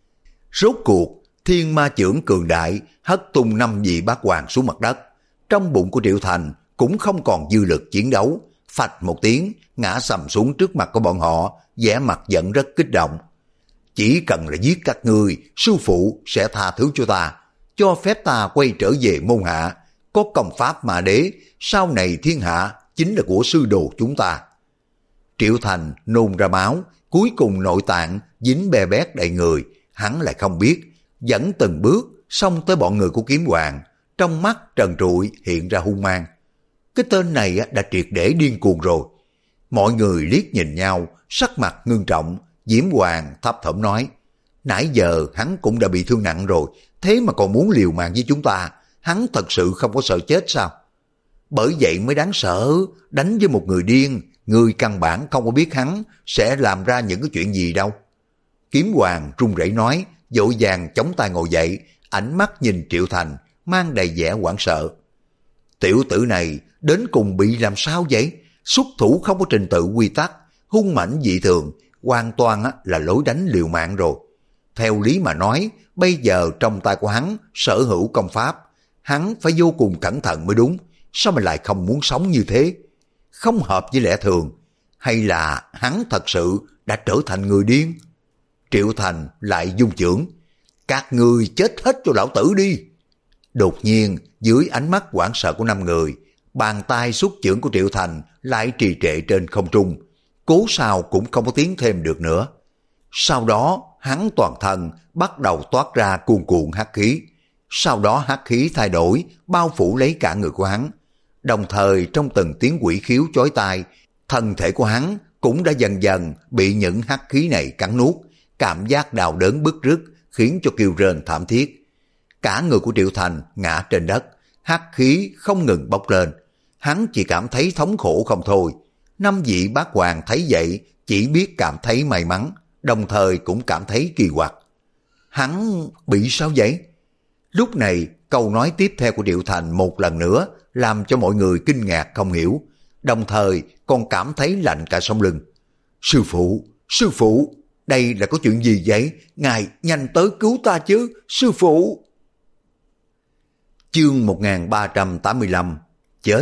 S1: Rốt cuộc, thiên ma chưởng cường đại hất tung năm vị bát hoàng xuống mặt đất. Trong bụng của Triệu Thành cũng không còn dư lực chiến đấu, phạch một tiếng ngã sầm xuống trước mặt của bọn họ, vẻ mặt vẫn rất kích động. Chỉ cần là giết các ngươi, sư phụ sẽ tha thứ cho ta, cho phép ta quay trở về môn hạ, có công pháp mà đế, sau này thiên hạ chính là của sư đồ chúng ta. Triệu Thành nôn ra máu, cuối cùng nội tạng dính bè bét đầy người, hắn lại không biết, dẫn từng bước xông tới bọn người của kiếm hoàng, trong mắt trần trụi hiện ra hung mang. Cái tên này đã triệt để điên cuồng rồi. Mọi người liếc nhìn nhau, sắc mặt ngưng trọng. Diễm Hoàng thấp thỏm nói, nãy giờ hắn cũng đã bị thương nặng rồi, thế mà còn muốn liều mạng với chúng ta, hắn thật sự không có sợ chết sao? Bởi vậy mới đáng sợ, đánh với một người điên, người căn bản không có biết hắn sẽ làm ra những cái chuyện gì đâu. Kiếm Hoàng run rẩy nói, vội vàng chống tay ngồi dậy, ánh mắt nhìn Triệu Thành, mang đầy vẻ hoảng sợ. Tiểu tử này đến cùng bị làm sao vậy? Xuất thủ không có trình tự quy tắc, hung mãnh dị thường, hoàn toàn là lối đánh liều mạng rồi. Theo lý mà nói, bây giờ trong tay của hắn sở hữu công pháp, hắn phải vô cùng cẩn thận mới đúng, sao mà lại không muốn sống như thế? Không hợp với lẽ thường, hay là hắn thật sự đã trở thành người điên? Triệu Thành lại dung chưởng, các ngươi chết hết cho lão tử đi. Đột nhiên, dưới ánh mắt hoảng sợ của năm người, bàn tay xuất chưởng của Triệu Thành lại trì trệ trên không trung. cố sao cũng không có tiến thêm được nữa. Sau đó hắn toàn thân bắt đầu toát ra cuồn cuộn hắc khí. Sau đó hắc khí thay đổi, bao phủ lấy cả người của hắn. Đồng thời trong từng tiếng quỷ khiếu chói tai, thân thể của hắn cũng đã dần dần bị những hắc khí này cắn nuốt. Cảm giác đau đớn bứt rứt khiến cho kêu rên thảm thiết. Cả người của Triệu Thành ngã trên đất, hắc khí không ngừng bốc lên. Hắn chỉ cảm thấy thống khổ không thôi. Năm vị bát hoàng thấy vậy chỉ biết cảm thấy may mắn, đồng thời cũng cảm thấy kỳ quặc. Hắn bị sao vậy? Lúc này câu nói tiếp theo của Triệu Thành một lần nữa làm cho mọi người kinh ngạc không hiểu, đồng thời còn cảm thấy lạnh cả sống lưng. Sư phụ, sư phụ, đây là có chuyện gì vậy? Ngài nhanh tới cứu ta chứ, sư phụ. Chương một nghìn ba trăm tám mươi lăm. Chết.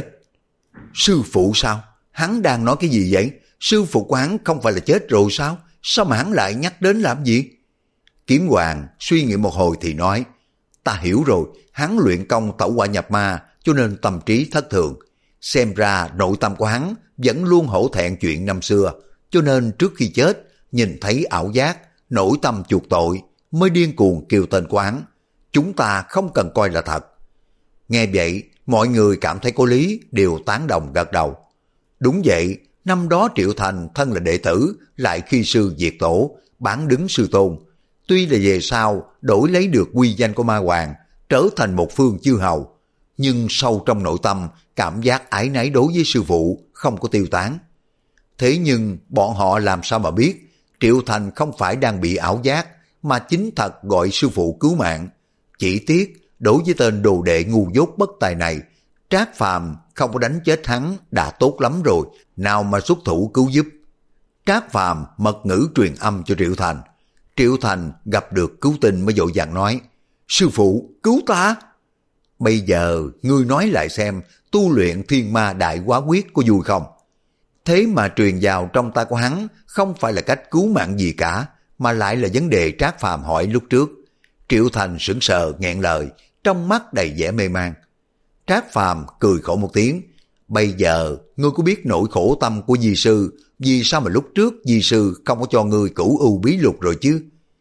S1: Sư phụ sao? Hắn đang nói cái gì vậy? Sư phụ của hắn không phải là chết rồi sao? Sao mà hắn lại nhắc đến làm gì? Kiếm Hoàng suy nghĩ một hồi thì nói, ta hiểu rồi, hắn luyện công tẩu hỏa nhập ma cho nên tâm trí thất thường. Xem ra nội tâm của hắn vẫn luôn hổ thẹn chuyện năm xưa, cho nên trước khi chết nhìn thấy ảo giác, nổi tâm chuộc tội mới điên cuồng kêu tên của hắn. Chúng ta không cần coi là thật. Nghe vậy, mọi người cảm thấy có lý, đều tán đồng gật đầu. Đúng vậy, năm đó Triệu Thành thân là đệ tử, lại khi sư diệt tổ, bán đứng sư tôn. Tuy là về sau đổi lấy được uy danh của Ma Hoàng, trở thành một phương chư hầu, nhưng sâu trong nội tâm cảm giác ái náy đối với sư phụ không có tiêu tán. Thế nhưng bọn họ làm sao mà biết Triệu Thành không phải đang bị ảo giác, mà chính thật gọi sư phụ cứu mạng. Chỉ tiếc đối với tên đồ đệ ngu dốt bất tài này, Trác Phàm không có đánh chết hắn đã tốt lắm rồi, nào mà xuất thủ cứu giúp. Trác Phàm mật ngữ truyền âm cho Triệu Thành. Triệu Thành gặp được cứu tinh mới vội vàng nói, sư phụ cứu ta. Bây giờ ngươi nói lại xem, tu luyện thiên ma đại hóa quyết có vui không? Thế mà truyền vào trong tay của hắn không phải là cách cứu mạng gì cả, mà lại là vấn đề Trác Phàm hỏi lúc trước. Triệu Thành sững sờ nghẹn lời, trong mắt đầy vẻ mê man. Trác Phàm cười khổ một tiếng, bây giờ ngươi có biết nỗi khổ tâm của di sư, vì sao mà lúc trước di sư không có cho ngươi cửu ưu bí lục rồi chứ?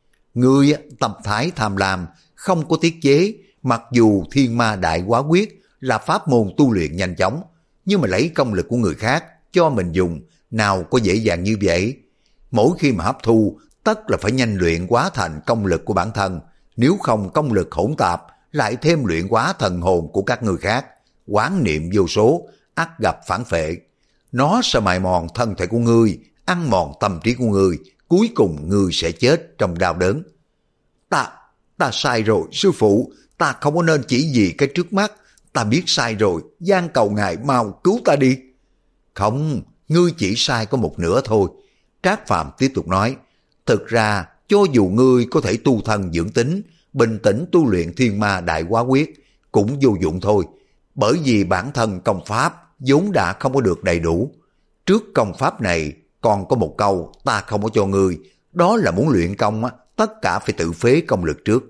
S1: Ngươi tâm thái tham lam, không có tiết chế, mặc dù thiên ma đại hóa quyết là pháp môn tu luyện nhanh chóng, nhưng mà lấy công lực của người khác cho mình dùng, nào có dễ dàng như vậy. Mỗi khi mà hấp thu, tất là phải nhanh luyện hóa thành công lực của bản thân, nếu không công lực hỗn tạp, lại thêm luyện hóa thần hồn của các người khác, quán niệm vô số, ắt gặp phản phệ. Nó sẽ mài mòn thân thể của ngươi, ăn mòn tâm trí của ngươi, cuối cùng ngươi sẽ chết trong đau đớn. Ta, ta sai rồi, sư phụ, ta không có nên chỉ vì cái trước mắt, ta biết sai rồi, van cầu ngài mau cứu ta đi. Không, ngươi chỉ sai có một nửa thôi. Trác Phàm tiếp tục nói, thực ra cho dù ngươi có thể tu thân dưỡng tính, bình tĩnh tu luyện thiên ma đại hóa quyết, cũng vô dụng thôi, bởi vì bản thân công pháp vốn đã không có được đầy đủ. Trước công pháp này còn có một câu ta không có cho ngươi, đó là muốn luyện công tất cả phải tự phế công lực trước.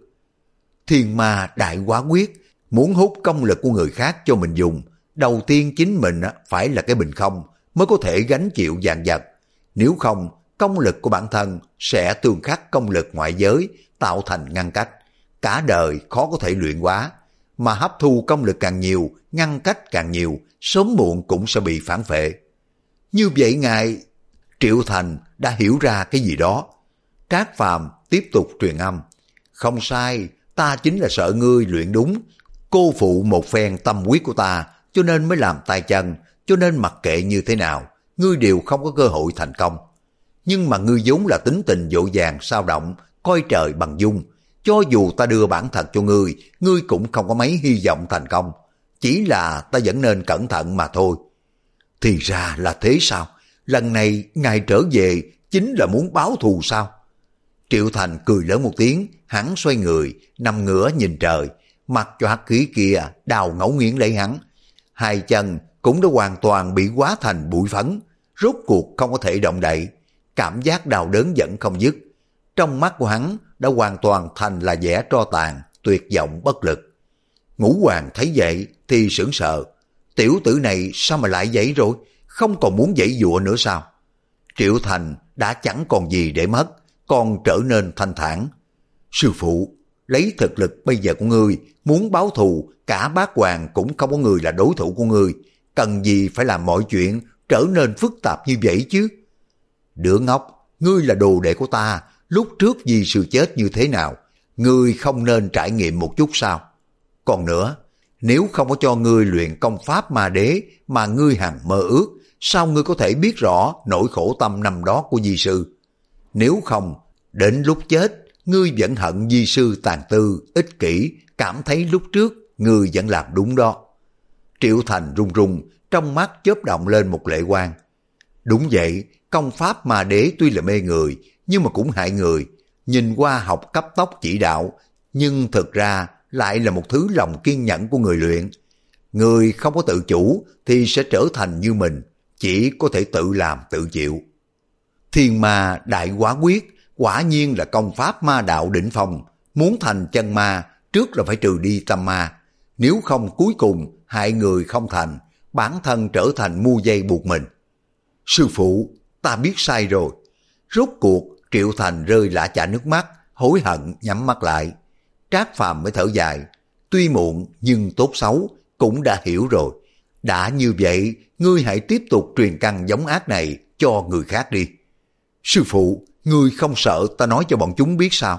S1: Thiên ma đại hóa quyết, muốn hút công lực của người khác cho mình dùng, đầu tiên chính mình phải là cái bình không mới có thể gánh chịu vạn vật. Nếu không, công lực của bản thân sẽ tương khắc công lực ngoại giới, tạo thành ngăn cách, cả đời khó có thể luyện hóa. Mà hấp thu công lực càng nhiều, ngăn cách càng nhiều, sớm muộn cũng sẽ bị phản phệ. Như vậy ngài... Triệu Thành đã hiểu ra cái gì đó. Trác Phàm tiếp tục truyền âm, không sai, ta chính là sợ ngươi luyện đúng, cô phụ một phen tâm quyết của ta, cho nên mới làm tay chân, cho nên mặc kệ như thế nào, ngươi đều không có cơ hội thành công. Nhưng mà ngươi vốn là tính tình dội vàng sao động, coi trời bằng dung, cho dù ta đưa bản thật cho ngươi, ngươi cũng không có mấy hy vọng thành công, chỉ là ta vẫn nên cẩn thận mà thôi. Thì ra là thế sao? Lần này ngài trở về chính là muốn báo thù sao? Triệu Thành cười lớn một tiếng, hắn xoay người, nằm ngửa nhìn trời, mặc cho hắc khí kia đào ngẫu nghiến lấy hắn. Hai chân cũng đã hoàn toàn bị hóa thành bụi phấn, rốt cuộc không có thể động đậy. Cảm giác đau đớn vẫn không dứt. Trong mắt của hắn đã hoàn toàn thành là vẻ tro tàn, tuyệt vọng bất lực. Ngũ Hoàng thấy vậy thì sững sờ. Tiểu tử này sao mà lại vậy rồi? Không còn muốn giãy giụa nữa sao? Triệu Thành đã chẳng còn gì để mất, còn trở nên thanh thản. Sư phụ, lấy thực lực bây giờ của ngươi, muốn báo thù, cả bát hoàng cũng không có người là đối thủ của ngươi, cần gì phải làm mọi chuyện trở nên phức tạp như vậy chứ? Đứa ngốc, ngươi là đồ đệ của ta, lúc trước vì sự chết như thế nào, ngươi không nên trải nghiệm một chút sao? Còn nữa, nếu không có cho ngươi luyện công pháp ma đế mà ngươi hằng mơ ước, sao ngươi có thể biết rõ nỗi khổ tâm năm đó của di sư? Nếu không, đến lúc chết, ngươi vẫn hận di sư tàn tư, ích kỷ, cảm thấy lúc trước ngươi vẫn làm đúng đó. Triệu Thành run run, trong mắt chớp động lên một lệ quang. Đúng vậy, công pháp ma đế tuy là mê người, nhưng mà cũng hại người. Nhìn qua học cấp tốc chỉ đạo, nhưng thực ra lại là một thứ lòng kiên nhẫn của người luyện. Người không có tự chủ thì sẽ trở thành như mình, chỉ có thể tự làm tự chịu. Thiên ma đại hóa quyết quả nhiên là công pháp ma đạo đỉnh phong, muốn thành chân ma trước là phải trừ đi tâm ma, nếu không cuối cùng hại người không thành, bản thân trở thành mua dây buộc mình. Sư phụ, ta biết sai rồi. Rốt cuộc Triệu Thành rơi lã chả nước mắt, hối hận nhắm mắt lại. Trác Phàm mới thở dài, tuy muộn nhưng tốt xấu cũng đã hiểu rồi. Đã như vậy, ngươi hãy tiếp tục truyền căn giống ác này cho người khác đi. Sư phụ, ngươi không sợ ta nói cho bọn chúng biết sao?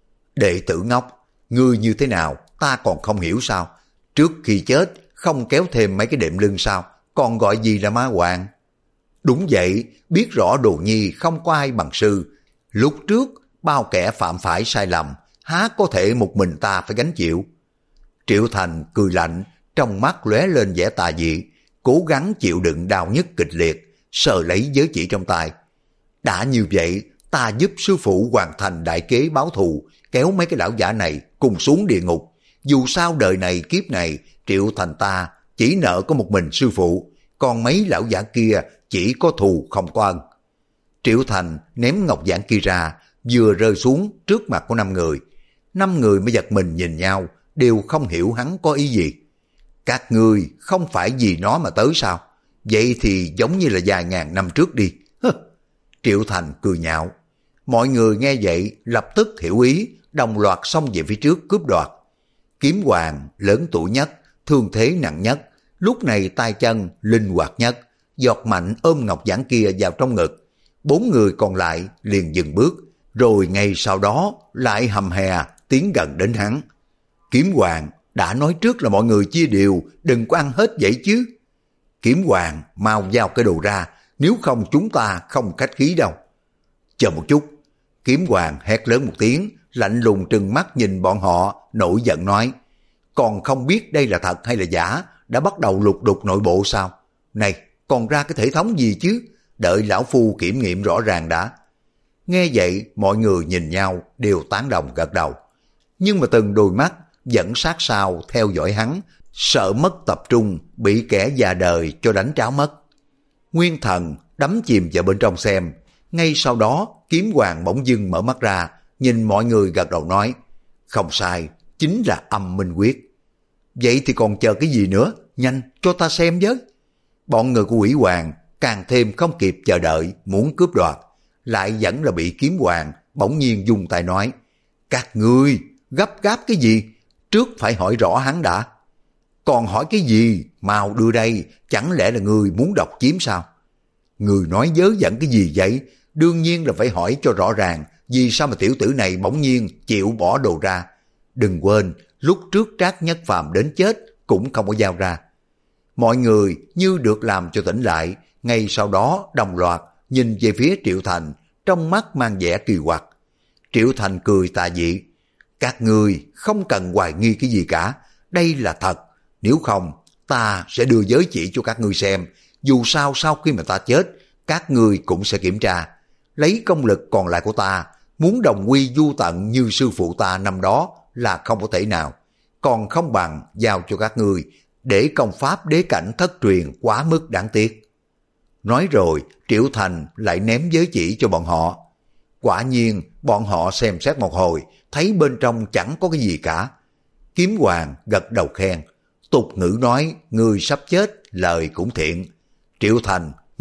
S1: Đệ tử ngốc, ngươi như thế nào ta còn không hiểu sao? Trước khi chết không kéo thêm mấy cái đệm lưng sao? Còn gọi gì là ma hoàng? Đúng vậy, biết rõ Đồ Nhi không có ai bằng sư. Lúc trước bao kẻ phạm phải sai lầm, há có thể một mình ta phải gánh chịu? Triệu Thành cười lạnh, trong mắt lóe lên vẻ tà dị, cố gắng chịu đựng đau nhức kịch liệt, sờ lấy giới chỉ trong tay. Đã như vậy, ta giúp sư phụ hoàn thành đại kế báo thù, kéo mấy cái lão giả này cùng xuống địa ngục. Dù sao đời này kiếp này, Triệu Thành ta chỉ nợ có một mình sư phụ, còn mấy lão giả kia chỉ có thù không có ân. Triệu Thành ném ngọc giản kia ra, vừa rơi xuống trước mặt của năm người. Năm người mới giật mình nhìn nhau, đều không hiểu hắn có ý gì. Các ngươi không phải vì nó mà tới sao? Vậy thì giống như là vài ngàn năm trước đi. Hơ. Triệu Thành cười nhạo. Mọi người nghe vậy lập tức hiểu ý, đồng loạt xông về phía trước cướp đoạt. Kiếm Hoàng lớn tuổi nhất, thương thế nặng nhất, lúc này tay chân linh hoạt nhất, giọt mạnh ôm ngọc giản kia vào trong ngực. Bốn người còn lại liền dừng bước, rồi ngay sau đó lại hầm hè tiến gần đến hắn. Kiếm Hoàng đã nói trước là mọi người chia đều, đừng có ăn hết vậy chứ. Kiếm Hoàng mau giao cái đồ ra, nếu không chúng ta không khách khí đâu. Chờ một chút. Kiếm Hoàng hét lớn một tiếng, lạnh lùng trừng mắt nhìn bọn họ, nổi giận nói. Còn không biết đây là thật hay là giả, đã bắt đầu lục đục nội bộ sao? Này, còn ra cái thể thống gì chứ? Đợi lão phu kiểm nghiệm rõ ràng đã. Nghe vậy, mọi người nhìn nhau đều tán đồng gật đầu. Nhưng mà từng đôi mắt vẫn sát sao theo dõi hắn, sợ mất tập trung, bị kẻ già đời cho đánh tráo mất. Nguyên Thần đắm chìm vào bên trong xem. Ngay sau đó, Kiếm Hoàng bỗng dưng mở mắt ra, nhìn mọi người gật đầu nói, không sai, chính là âm minh quyết. Vậy thì còn chờ cái gì nữa, nhanh cho ta xem với. Bọn người của Quỷ Hoàng càng thêm không kịp chờ đợi, muốn cướp đoạt, lại vẫn là bị Kiếm Hoàng bỗng nhiên dùng tay nói, các ngươi gấp gáp cái gì, trước phải hỏi rõ hắn đã. Còn hỏi cái gì, mau đưa đây, chẳng lẽ là ngươi muốn độc chiếm sao? Người nói dớ dẫn cái gì vậy? Đương nhiên là phải hỏi cho rõ ràng, vì sao mà tiểu tử này bỗng nhiên chịu bỏ đồ ra. Đừng quên, lúc trước Trác Nhất Phàm đến chết cũng không có giao ra. Mọi người như được làm cho tỉnh lại, ngay sau đó đồng loạt nhìn về phía Triệu Thành, trong mắt mang vẻ kỳ quặc. Triệu Thành cười tà dị, các ngươi không cần hoài nghi cái gì cả, đây là thật, nếu không ta sẽ đưa giới chỉ cho các ngươi xem, dù sao sau khi mà ta chết, các ngươi cũng sẽ kiểm tra. Lấy công lực còn lại của ta, muốn đồng quy du tận như sư phụ ta năm đó là không có thể nào, còn không bằng giao cho các ngươi, để công pháp đế cảnh thất truyền quá mức đáng tiếc. Nói rồi, Triệu Thành lại ném giới chỉ cho bọn họ. Quả nhiên, bọn họ xem xét một hồi, thấy bên trong chẳng có cái gì cả. Kiếm Hoàng gật đầu khen, tục ngữ nói, người sắp chết, lời cũng thiện. Triệu Thành,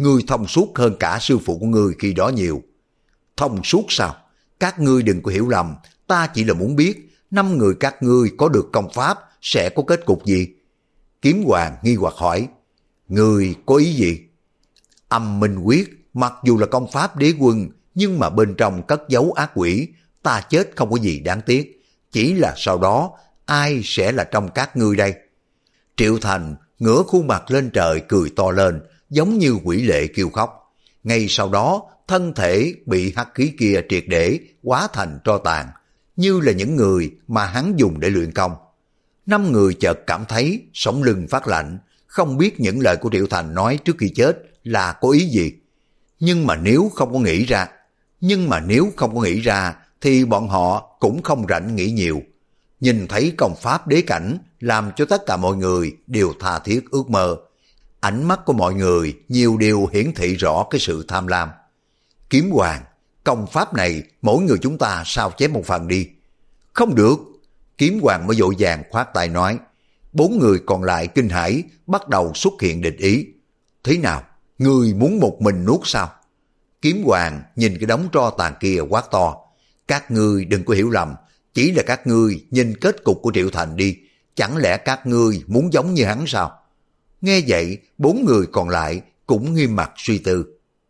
S1: ngươi thông suốt hơn cả sư phụ của ngươi khi đó nhiều. Thông suốt sao? Các ngươi đừng có hiểu lầm, ta chỉ là muốn biết năm người các ngươi có được công pháp sẽ có kết cục gì? Kiếm Hoàng nghi hoặc hỏi, ngươi có ý gì? Âm Minh Quyết mặc dù là công pháp đế quân, nhưng mà bên trong cất giấu ác quỷ, ta chết không có gì đáng tiếc, chỉ là sau đó ai sẽ là trong các ngươi đây? Triệu Thành ngửa khuôn mặt lên trời cười to lên, giống như quỷ lệ kêu khóc. Ngay sau đó, thân thể bị hắc khí kia triệt để hóa thành tro tàn, như là những người mà hắn dùng để luyện công. Năm người chợt cảm thấy sống lưng phát lạnh, không biết những lời của Triệu Thành nói trước khi chết là có ý gì. Nhưng mà nếu không có nghĩ ra, nhưng mà nếu không có nghĩ ra thì bọn họ cũng không rảnh nghĩ nhiều. Nhìn thấy công pháp đế cảnh làm cho tất cả mọi người đều tha thiết ước mơ. Ánh mắt của mọi người nhiều điều hiển thị rõ cái sự tham lam. Kiếm Hoàng, công pháp này mỗi người chúng ta sao chép một phần đi. Không được. Kiếm Hoàng mới vội vàng khoát tay nói. Bốn người còn lại kinh hãi bắt đầu xuất hiện địch ý. Thế nào? Ngươi muốn một mình nuốt sao? Kiếm Hoàng nhìn cái đống tro tàn kia quát to. Các ngươi đừng có hiểu lầm, chỉ là các ngươi nhìn kết cục của Triệu Thành đi. Chẳng lẽ các ngươi muốn giống như hắn sao? Nghe vậy, bốn người còn lại cũng nghiêm mặt suy tư.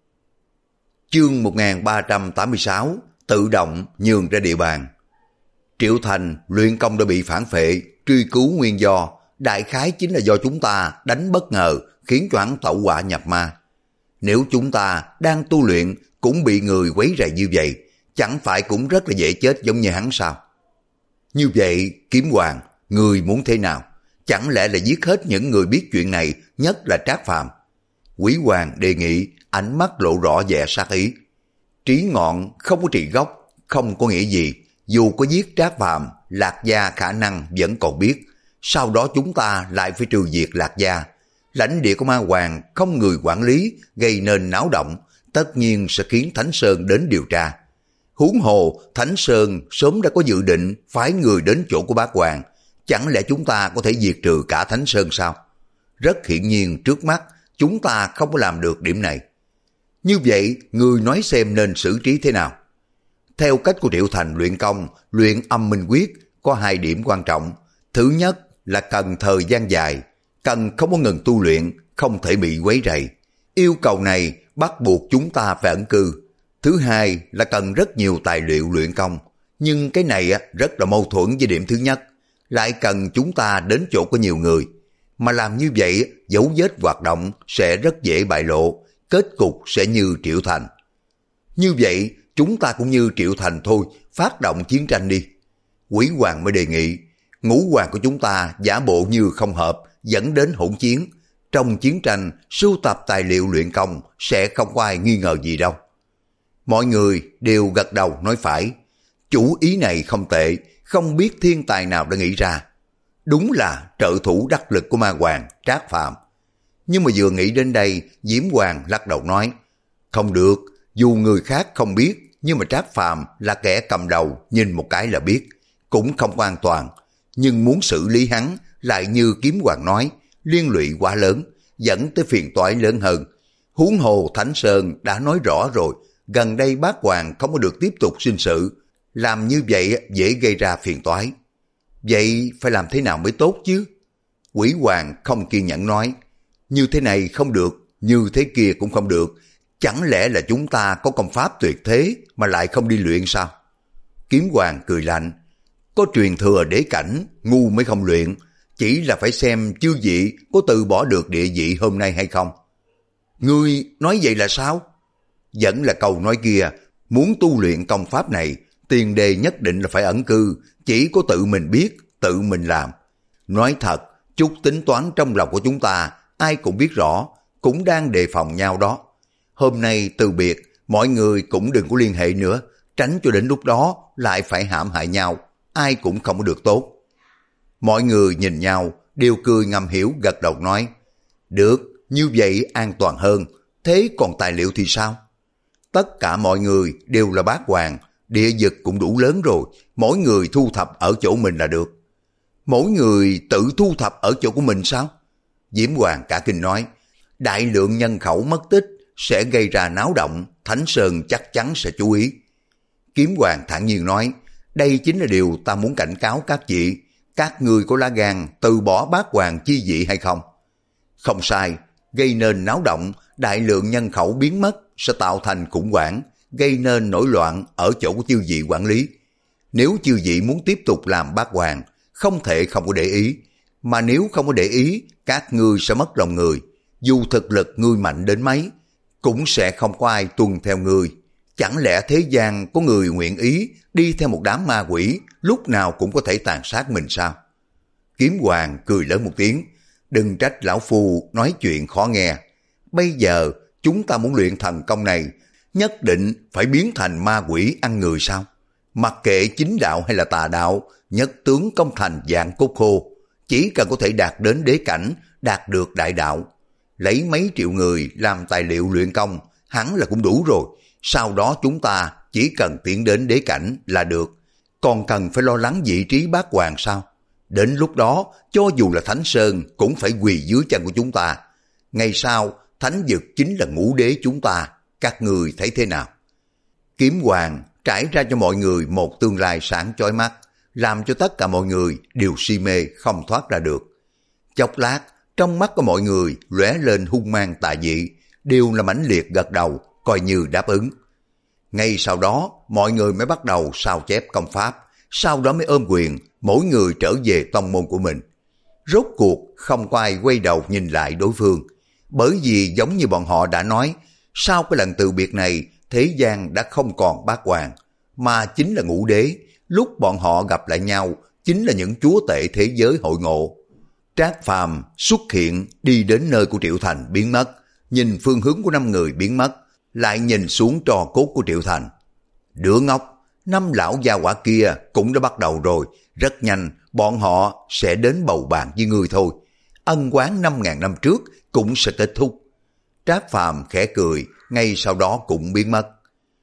S1: Chương một nghìn ba trăm tám mươi sáu, tự động nhường ra địa bàn. Triệu Thành luyện công đã bị phản phệ, truy cứu nguyên do, đại khái chính là do chúng ta đánh bất ngờ khiến cho hắn tẩu hỏa nhập ma. Nếu chúng ta đang tu luyện cũng bị người quấy rầy như vậy, chẳng phải cũng rất là dễ chết giống như hắn sao? Như vậy, Kiếm Hoàng, người muốn thế nào? Chẳng lẽ là giết hết những người biết chuyện này, nhất là Trác Phàm? Quý Hoàng đề nghị, ánh mắt lộ rõ vẻ sát ý. Trí ngọn không có trị gốc, không có nghĩa gì. Dù có giết Trác Phàm, Lạc Gia khả năng vẫn còn biết. Sau đó chúng ta lại phải trừ diệt Lạc Gia. Lãnh địa của Ma Hoàng không người quản lý, gây nên náo động, tất nhiên sẽ khiến Thánh Sơn đến điều tra. Huống hồ, Thánh Sơn sớm đã có dự định phái người đến chỗ của Bác Hoàng. Chẳng lẽ chúng ta có thể diệt trừ cả Thánh Sơn sao? Rất hiển nhiên trước mắt, chúng ta không có làm được điểm này. Như vậy, người nói xem nên xử trí thế nào? Theo cách của Triệu Thành luyện công, luyện Âm Minh Quyết có hai điểm quan trọng. Thứ nhất là cần thời gian dài, cần không có ngừng tu luyện, không thể bị quấy rầy. Yêu cầu này bắt buộc chúng ta phải ẩn cư. Thứ hai là cần rất nhiều tài liệu luyện công, nhưng cái này rất là mâu thuẫn với điểm thứ nhất, lại cần chúng ta đến chỗ có nhiều người. Mà làm như vậy, dấu vết hoạt động sẽ rất dễ bại lộ, kết cục sẽ như Triệu Thành. Như vậy, chúng ta cũng như Triệu Thành thôi, phát động chiến tranh đi. Quý Hoàng mới đề nghị, ngũ hoàng của chúng ta giả bộ như không hợp, dẫn đến hỗn chiến. Trong chiến tranh, sưu tập tài liệu luyện công sẽ không có ai nghi ngờ gì đâu. Mọi người đều gật đầu nói phải. Chủ ý này không tệ, không biết thiên tài nào đã nghĩ ra. Đúng là trợ thủ đắc lực của Ma Hoàng, Trác Phàm. Nhưng mà vừa nghĩ đến đây, Diễm Hoàng lắc đầu nói, không được, dù người khác không biết, nhưng mà Trác Phàm là kẻ cầm đầu, nhìn một cái là biết, cũng không an toàn. Nhưng muốn xử lý hắn, lại như Kiếm Hoàng nói, liên lụy quá lớn, dẫn tới phiền toái lớn hơn. Huống hồ Thánh Sơn đã nói rõ rồi, gần đây Bác Hoàng không có được tiếp tục sinh sự, làm như vậy dễ gây ra phiền toái. Vậy phải làm thế nào mới tốt chứ? Quỷ Hoàng không kiên nhẫn nói, như thế này không được, như thế kia cũng không được, chẳng lẽ là chúng ta có công pháp tuyệt thế mà lại không đi luyện sao? Kiếm Hoàng cười lạnh, có truyền thừa đế cảnh, ngu mới không luyện, chỉ là phải xem chư vị có từ bỏ được địa vị hôm nay hay không. Ngươi nói vậy là sao? Vẫn là câu nói kia, muốn tu luyện công pháp này, tiền đề nhất định là phải ẩn cư, chỉ có tự mình biết, tự mình làm. Nói thật, chút tính toán trong lòng của chúng ta, ai cũng biết rõ, cũng đang đề phòng nhau đó. Hôm nay từ biệt, mọi người cũng đừng có liên hệ nữa, tránh cho đến lúc đó lại phải hãm hại nhau, ai cũng không có được tốt. Mọi người nhìn nhau, đều cười ngầm hiểu gật đầu nói, được, như vậy an toàn hơn, thế còn tài liệu thì sao? Tất cả mọi người đều là Bác Hoàng, địa vực cũng đủ lớn rồi, mỗi người thu thập ở chỗ mình là được. Mỗi người tự thu thập ở chỗ của mình sao? Diễm Hoàng cả kinh nói, đại lượng nhân khẩu mất tích, sẽ gây ra náo động, Thánh Sơn chắc chắn sẽ chú ý. Kiếm Hoàng thản nhiên nói, đây chính là điều ta muốn cảnh cáo các vị, các ngươi có lá gan từ bỏ bát hoàng chi vị hay không? Không sai, gây nên náo động, đại lượng nhân khẩu biến mất sẽ tạo thành khủng hoảng, gây nên nổi loạn ở chỗ của chư vị quản lý. Nếu chư vị muốn tiếp tục làm bát hoàng, không thể không có để ý, mà nếu không có để ý, các ngươi sẽ mất lòng người. Dù thực lực ngươi mạnh đến mấy, cũng sẽ không có ai tuân theo ngươi. Chẳng lẽ thế gian có người nguyện ý đi theo một đám ma quỷ lúc nào cũng có thể tàn sát mình sao? Kiếm Hoàng cười lớn một tiếng, đừng trách lão phu nói chuyện khó nghe. Bây giờ chúng ta muốn luyện thần công này, nhất định phải biến thành ma quỷ ăn người sao? Mặc kệ chính đạo hay là tà đạo, nhất tướng công thành dạng cốt khô, chỉ cần có thể đạt đến đế cảnh, đạt được đại đạo, lấy mấy triệu người làm tài liệu luyện công, hắn là cũng đủ rồi. Sau đó chúng ta chỉ cần tiến đến đế cảnh là được, còn cần phải lo lắng vị trí bát hoàng sao? Đến lúc đó, cho dù là Thánh Sơn cũng phải quỳ dưới chân của chúng ta. Ngày sau, Thánh Vực chính là ngũ đế chúng ta, các người thấy thế nào? Kiếm Hoàng trải ra cho mọi người một tương lai sáng chói mắt, làm cho tất cả mọi người đều si mê không thoát ra được. Chốc lát, trong mắt của mọi người lóe lên hung mang tà dị, đều là mãnh liệt gật đầu, coi như đáp ứng. Ngay sau đó, mọi người mới bắt đầu sao chép công pháp, sau đó mới ôm quyền, mỗi người trở về tông môn của mình. Rốt cuộc không có ai quay đầu nhìn lại đối phương, bởi vì giống như bọn họ đã nói, sau cái lần từ biệt này, thế gian đã không còn bát hoàng, mà chính là ngũ đế. Lúc bọn họ gặp lại nhau, chính là những chúa tể thế giới hội ngộ. Trác Phàm xuất hiện đi đến nơi của Triệu Thành biến mất, nhìn phương hướng của năm người biến mất, lại nhìn xuống tro cốt của Triệu Thành. Đứa ngốc, năm lão gia quả kia cũng đã bắt đầu rồi, rất nhanh bọn họ sẽ đến bầu bạn với ngươi thôi. Ân oán năm ngàn năm trước cũng sẽ kết thúc. Trác Phàm khẽ cười, ngay sau đó cũng biến mất.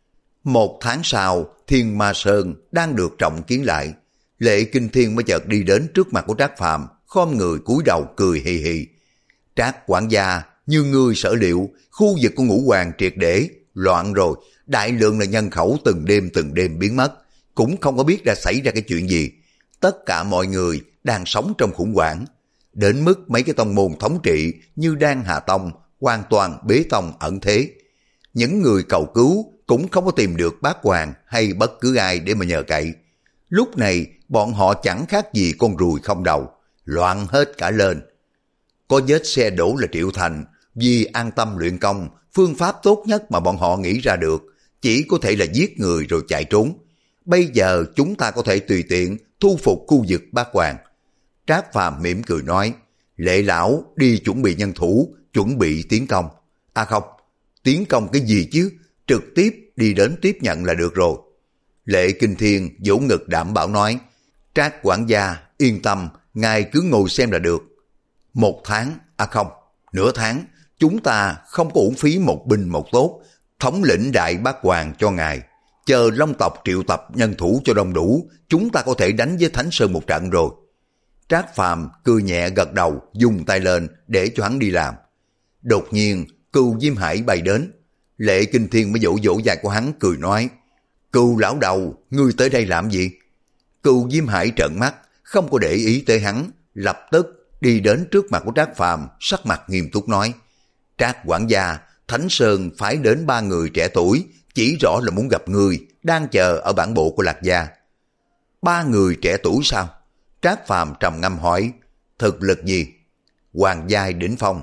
S1: Một tháng sau, Thiên Ma Sơn đang được trọng kiến lại. Lệ Kinh Thiên mới chợt đi đến trước mặt của Trác Phàm, khom người cúi đầu cười hì hì. Trác quản gia, như ngươi sở liệu, khu vực của Ngũ Hoàng triệt để loạn rồi, đại lượng là nhân khẩu từng đêm từng đêm biến mất, cũng không có biết đã xảy ra cái chuyện gì. Tất cả mọi người đang sống trong khủng hoảng, đến mức mấy cái tông môn thống trị như Đan Hà Tông hoàn toàn bế tông ẩn thế. Những người cầu cứu cũng không có tìm được bát hoàng hay bất cứ ai để mà nhờ cậy. Lúc này bọn họ chẳng khác gì con ruồi không đầu, loạn hết cả lên. Có vết xe đổ là Triệu Thành, vì an tâm luyện công, phương pháp tốt nhất mà bọn họ nghĩ ra được, chỉ có thể là giết người rồi chạy trốn. Bây giờ chúng ta có thể tùy tiện thu phục khu vực bát hoàng. Trác Phàm mỉm cười nói, Lệ lão đi chuẩn bị nhân thủ, chuẩn bị tiến công. À không, tiến công cái gì chứ, trực tiếp đi đến tiếp nhận là được rồi. Lệ Kinh Thiên vỗ ngực đảm bảo nói, Trác quản gia yên tâm, ngài cứ ngồi xem là được. Một tháng, à không, nửa tháng, chúng ta không có uổng phí một binh một tốt, thống lĩnh đại bát hoàng cho ngài. Chờ Long tộc triệu tập nhân thủ cho đông đủ, chúng ta có thể đánh với Thánh Sơn một trận rồi. Trác Phàm cười nhẹ gật đầu, dùng tay lên để cho hắn đi làm. Đột nhiên, Cừu Diêm Hải bay đến. Lệ Kinh Thiên mới vỗ vỗ vai của hắn cười nói, Cừu lão đầu, ngươi tới đây làm gì? Cừu Diêm Hải trợn mắt, không có để ý tới hắn, lập tức đi đến trước mặt của Trác Phàm, sắc mặt nghiêm túc nói, Trác quản gia, Thánh Sơn phái đến ba người trẻ tuổi, chỉ rõ là muốn gặp ngươi, đang chờ ở bản bộ của Lạc Gia. Ba người trẻ tuổi sao? Trác Phàm trầm ngâm hỏi, thực lực gì? Hoàng giai đỉnh phong.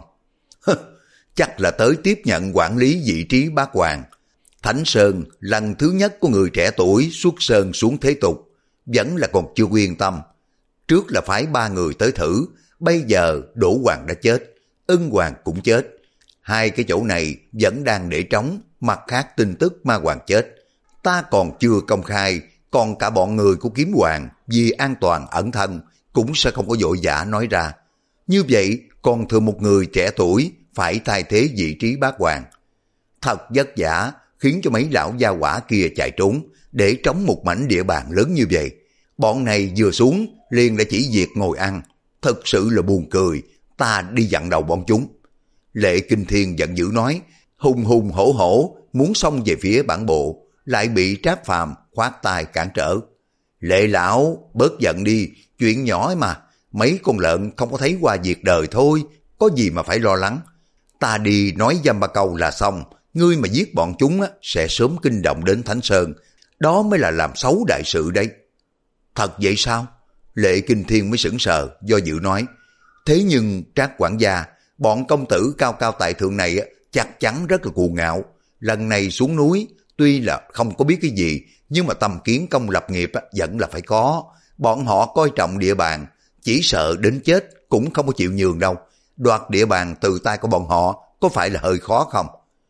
S1: Chắc là tới tiếp nhận quản lý vị trí bát hoàng. Thánh Sơn lần thứ nhất của người trẻ tuổi xuất sơn xuống thế tục, vẫn là còn chưa yên tâm. Trước là phái ba người tới thử, bây giờ Đỗ Hoàng đã chết, Ân Hoàng cũng chết. Hai cái chỗ này vẫn đang để trống, mặt khác tin tức Ma Hoàng chết. Ta còn chưa công khai, còn cả bọn người của Kiếm Hoàng vì an toàn ẩn thân cũng sẽ không có vội vã nói ra. Như vậy còn thừa một người trẻ tuổi phải thay thế vị trí bát hoàng. Thật vất vả khiến cho mấy lão gia hỏa kia chạy trốn để trống một mảnh địa bàn lớn như vậy. Bọn này vừa xuống liền đã chỉ việc ngồi ăn, thật sự là buồn cười, ta đi dặn đầu bọn chúng. Lệ Kinh Thiên giận dữ nói, Hùng hùng hổ hổ muốn xông về phía bản bộ, lại bị Trác Phàm khoát tay cản trở. Lệ lão, bớt giận đi, chuyện nhỏ mà, mấy con lợn không có thấy qua việc đời thôi, có gì mà phải lo lắng. Ta đi nói dăm ba câu là xong, ngươi mà giết bọn chúng á, sẽ sớm kinh động đến Thánh Sơn, đó mới là làm xấu đại sự đấy. Thật vậy sao? Lệ Kinh Thiên mới sững sờ, do dự nói. Thế nhưng Trác quản gia, bọn công tử cao cao tại thượng này á, chắc chắn rất là cù ngạo. Lần này xuống núi, tuy là không có biết cái gì, nhưng mà tâm kiến công lập nghiệp á, vẫn là phải có. Bọn họ coi trọng địa bàn, chỉ sợ đến chết cũng không có chịu nhường đâu. Đoạt địa bàn từ tay của bọn họ có phải là hơi khó không?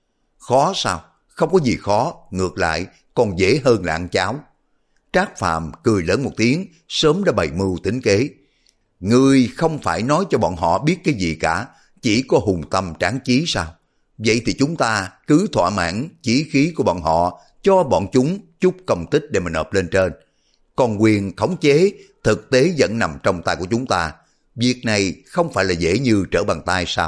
S1: Khó sao? Không có gì khó, ngược lại còn dễ hơn là ăn cháo. Trác Phàm cười lớn một tiếng, sớm đã bày mưu tính kế. Ngươi không phải nói cho bọn họ biết cái gì cả, chỉ có hùng tâm tráng chí sao? Vậy thì chúng ta cứ thỏa mãn chí khí của bọn họ, cho bọn chúng chút công tích để mà nộp lên trên. Còn quyền khống chế thực tế vẫn nằm trong tay của chúng ta. Việc này không phải là dễ như trở bàn tay sao?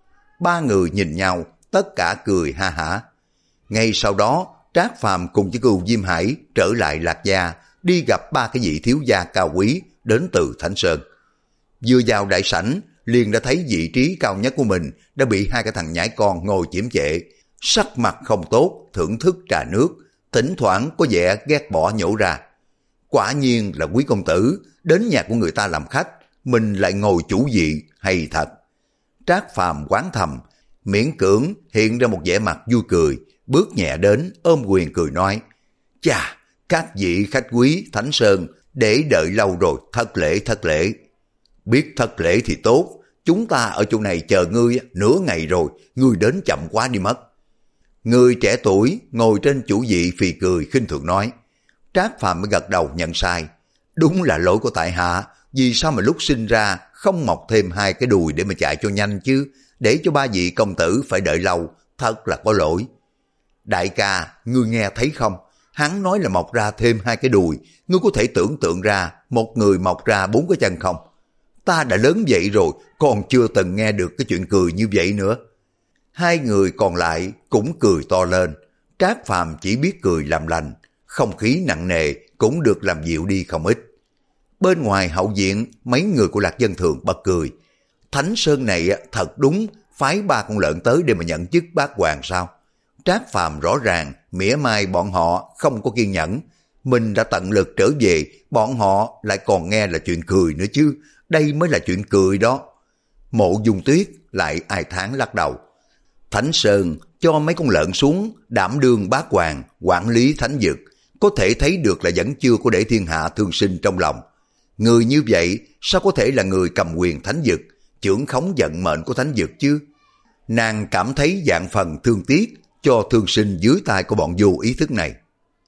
S1: Ba người nhìn nhau, tất cả cười ha hả. Ngay sau đó, Trác Phàm cùng với Cừu Diêm Hải trở lại Lạc Gia, đi gặp ba cái vị thiếu gia cao quý đến từ Thánh Sơn. Vừa vào đại sảnh, liền đã thấy vị trí cao nhất của mình đã bị hai cái thằng nhãi con ngồi chiếm trệ, sắc mặt không tốt, thưởng thức trà nước, thỉnh thoảng có vẻ ghét bỏ nhổ ra. Quả nhiên là quý công tử, đến nhà của người ta làm khách, mình lại ngồi chủ vị, hay thật. Trác Phàm quán thầm, miễn cưỡng hiện ra một vẻ mặt vui cười, bước nhẹ đến ôm quyền cười nói. Chà, các vị khách quý Thánh Sơn, để đợi lâu rồi, thất lễ thất lễ. Biết thất lễ thì tốt, chúng ta ở chỗ này chờ ngươi nửa ngày rồi, ngươi đến chậm quá đi mất. Người trẻ tuổi ngồi trên chủ vị phì cười khinh thường nói. Trác Phàm mới gật đầu nhận sai. Đúng là lỗi của tại hạ, vì sao mà lúc sinh ra không mọc thêm hai cái đùi để mà chạy cho nhanh chứ, để cho ba vị công tử phải đợi lâu, thật là có lỗi. Đại ca, ngươi nghe thấy không? Hắn nói là mọc ra thêm hai cái đùi, ngươi có thể tưởng tượng ra một người mọc ra bốn cái chân không? Ta đã lớn vậy rồi, còn chưa từng nghe được cái chuyện cười như vậy nữa. Hai người còn lại cũng cười to lên. Trác Phàm chỉ biết cười làm lành, không khí nặng nề cũng được làm dịu đi không ít. Bên ngoài hậu viện, mấy người của Lạc Dân Thường bật cười. Thánh Sơn này thật đúng phái ba con lợn tới để mà nhận chức bát hoàng sao? Trác Phàm rõ ràng mỉa mai bọn họ không có kiên nhẫn. Mình đã tận lực trở về, bọn họ lại còn nghe là chuyện cười nữa chứ. Đây mới là chuyện cười đó. Mộ Dung Tuyết lại ai thán lắc đầu. Thánh Sơn cho mấy con lợn xuống đảm đương bát hoàng, quản lý thánh dực, có thể thấy được là vẫn chưa có để thiên hạ thương sinh trong lòng. Người như vậy sao có thể là người cầm quyền thánh dực, trưởng khống vận mệnh của thánh dực chứ? Nàng cảm thấy vạn phần thương tiếc cho thương sinh dưới tay của bọn vô ý thức này.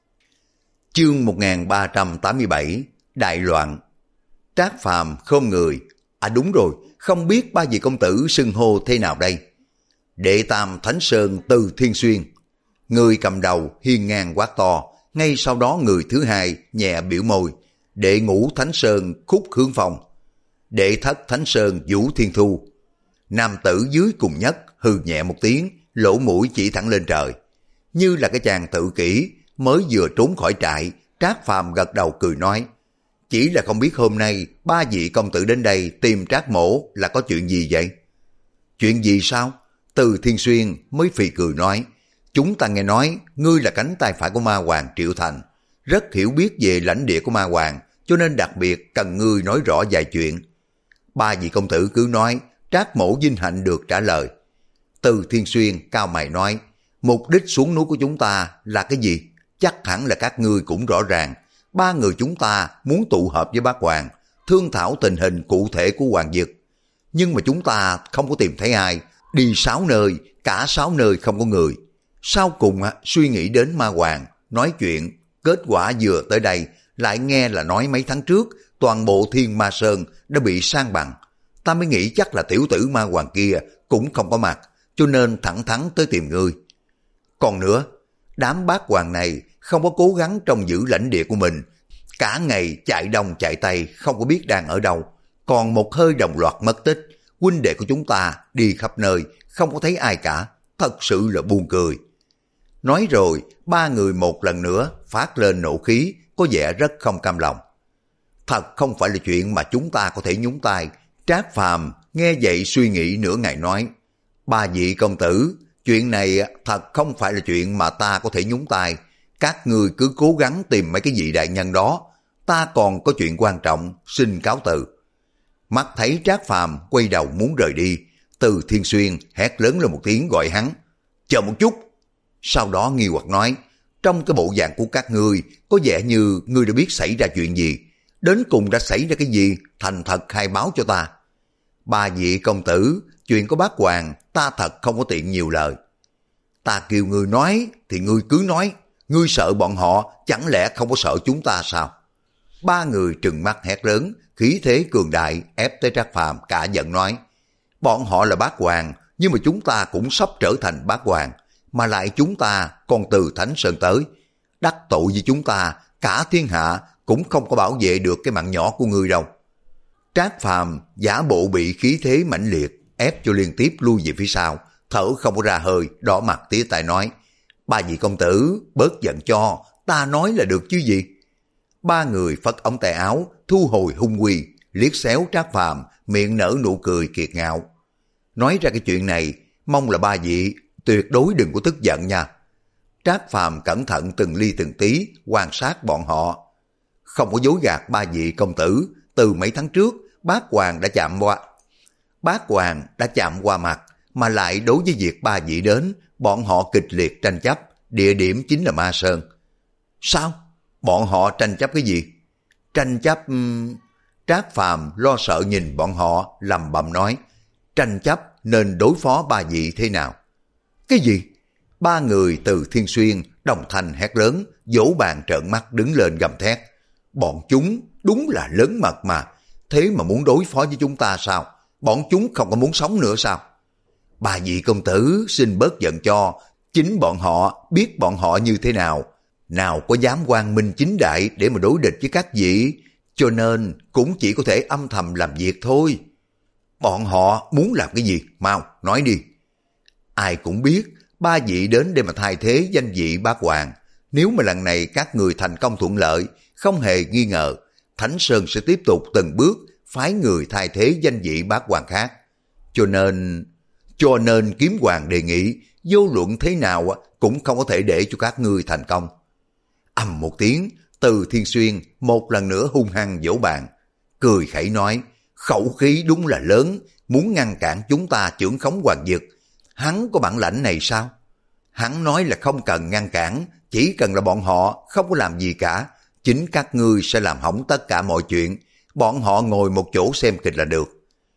S1: Chương một nghìn ba trăm tám mươi bảy Đại loạn. Trác Phàm khom người. À đúng rồi, không biết ba vị công tử xưng hô thế nào đây? Đệ tam Thánh Sơn Từ Thiên Xuyên. Người cầm đầu hiên ngang quát to, ngay sau đó người thứ hai nhẹ biểu môi. Đệ ngũ Thánh Sơn Khúc Hướng Phong. Đệ thất Thánh Sơn Vũ Thiên Thu. Nam tử dưới cùng nhất hừ nhẹ một tiếng, lỗ mũi chỉ thẳng lên trời. Như là cái chàng tự kỷ mới vừa trốn khỏi trại, Trác Phàm gật đầu cười nói. Chỉ là không biết hôm nay ba vị công tử đến đây tìm Trác mổ là có chuyện gì vậy? Chuyện gì sao? Từ Thiên Xuyên mới phì cười nói. Chúng ta nghe nói ngươi là cánh tay phải của Ma Hoàng Triệu Thành, rất hiểu biết về lãnh địa của Ma Hoàng, cho nên đặc biệt cần ngươi nói rõ vài chuyện. Ba vị công tử cứ nói, Trác mổ vinh hạnh được trả lời. Từ Thiên Xuyên cao mày nói, mục đích xuống núi của chúng ta là cái gì? Chắc hẳn là các ngươi cũng rõ ràng. Ba người chúng ta muốn tụ hợp với bác Hoàng, thương thảo tình hình cụ thể của Hoàng Dực. Nhưng mà chúng ta không có tìm thấy ai, đi sáu nơi, cả sáu nơi không có người. Sau cùng suy nghĩ đến Ma Hoàng, nói chuyện, kết quả vừa tới đây, lại nghe là nói mấy tháng trước, toàn bộ Thiên Ma Sơn đã bị san bằng. Ta mới nghĩ chắc là tiểu tử Ma Hoàng kia cũng không có mặt, cho nên thẳng thắn tới tìm ngươi. Còn nữa, đám bác Hoàng này không có cố gắng trong giữ lãnh địa của mình, cả ngày chạy đông chạy tây không có biết đang ở đâu, còn một hơi đồng loạt mất tích. Huynh đệ của chúng ta đi khắp nơi không có thấy ai cả, thật sự là buồn cười. Nói rồi, ba người một lần nữa phát lên nộ khí, có vẻ rất không cam lòng. Thật không phải là chuyện mà chúng ta có thể nhúng tay. Trác Phàm nghe vậy suy nghĩ nửa ngày nói, ba vị công tử, chuyện này thật không phải là chuyện mà ta có thể nhúng tay. Các ngươi cứ cố gắng tìm mấy cái vị đại nhân đó, ta còn có chuyện quan trọng, xin cáo từ. Mắt thấy Trác Phàm quay đầu muốn rời đi, Từ Thiên Xuyên hét lớn lên một tiếng gọi hắn, chờ một chút. Sau đó nghi hoặc nói, trong cái bộ dạng của các ngươi, có vẻ như ngươi đã biết xảy ra chuyện gì. Đến cùng đã xảy ra cái gì, thành thật khai báo cho ta. Ba vị công tử, chuyện của bác Hoàng, ta thật không có tiện nhiều lời. Ta kêu ngươi nói, thì ngươi cứ nói. Ngươi sợ bọn họ, chẳng lẽ không có sợ chúng ta sao? Ba người trừng mắt hét lớn, khí thế cường đại ép tới Trác Phàm cả giận nói, bọn họ là bác Hoàng, nhưng mà chúng ta cũng sắp trở thành bác Hoàng, mà lại chúng ta còn từ Thánh Sơn tới. Đắc tội với chúng ta, cả thiên hạ cũng không có bảo vệ được cái mạng nhỏ của ngươi đâu. Trác Phàm giả bộ bị khí thế mãnh liệt, ép cho liên tiếp lui về phía sau, thở không có ra hơi, đỏ mặt tía tai nói, ba vị công tử, bớt giận cho, ta nói là được chứ gì. Ba người phất ống tay áo, thu hồi hung uy, liếc xéo Trác Phàm, miệng nở nụ cười kiệt ngạo. Nói ra cái chuyện này, mong là ba vị tuyệt đối đừng có tức giận nha. Trác Phàm cẩn thận từng ly từng tí quan sát bọn họ. Không có dối gạt ba vị công tử, từ mấy tháng trước, bác Hoàng đã chạm qua. Bác Hoàng đã chạm qua mặt, mà lại đối với việc ba vị đến, bọn họ kịch liệt tranh chấp, địa điểm chính là Ma Sơn. Sao? Bọn họ tranh chấp cái gì? Tranh chấp... Trác Phàm lo sợ nhìn bọn họ, lầm bầm nói, tranh chấp nên đối phó ba vị thế nào? Cái gì? Ba người từ Thiên Xuyên đồng thanh hét lớn, vỗ bàn trợn mắt đứng lên gầm thét. Bọn chúng đúng là lớn mật mà, thế mà muốn đối phó với chúng ta sao? Bọn chúng không có muốn sống nữa sao? Ba vị công tử xin bớt giận cho, chính bọn họ biết bọn họ như thế nào, nào có dám quang minh chính đại để mà đối địch với các vị, cho nên cũng chỉ có thể âm thầm làm việc thôi. Bọn họ muốn làm cái gì? Mau, nói đi. Ai cũng biết, ba vị đến để mà thay thế danh vị bác Hoàng. Nếu mà lần này các người thành công thuận lợi, không hề nghi ngờ, Thánh Sơn sẽ tiếp tục từng bước phái người thay thế danh vị bác Hoàng khác. Cho nên... Cho nên Kiếm Hoàng đề nghị, vô luận thế nào cũng không có thể để cho các ngươi thành công. Ầm một tiếng, Từ Thiên Xuyên một lần nữa hung hăng vỗ bàn, cười khẩy nói, khẩu khí đúng là lớn, muốn ngăn cản chúng ta chưởng khống hoàng dực. Hắn có bản lãnh này sao? Hắn nói là không cần ngăn cản, chỉ cần là bọn họ không có làm gì cả, chính các ngươi sẽ làm hỏng tất cả mọi chuyện, bọn họ ngồi một chỗ xem kịch là được.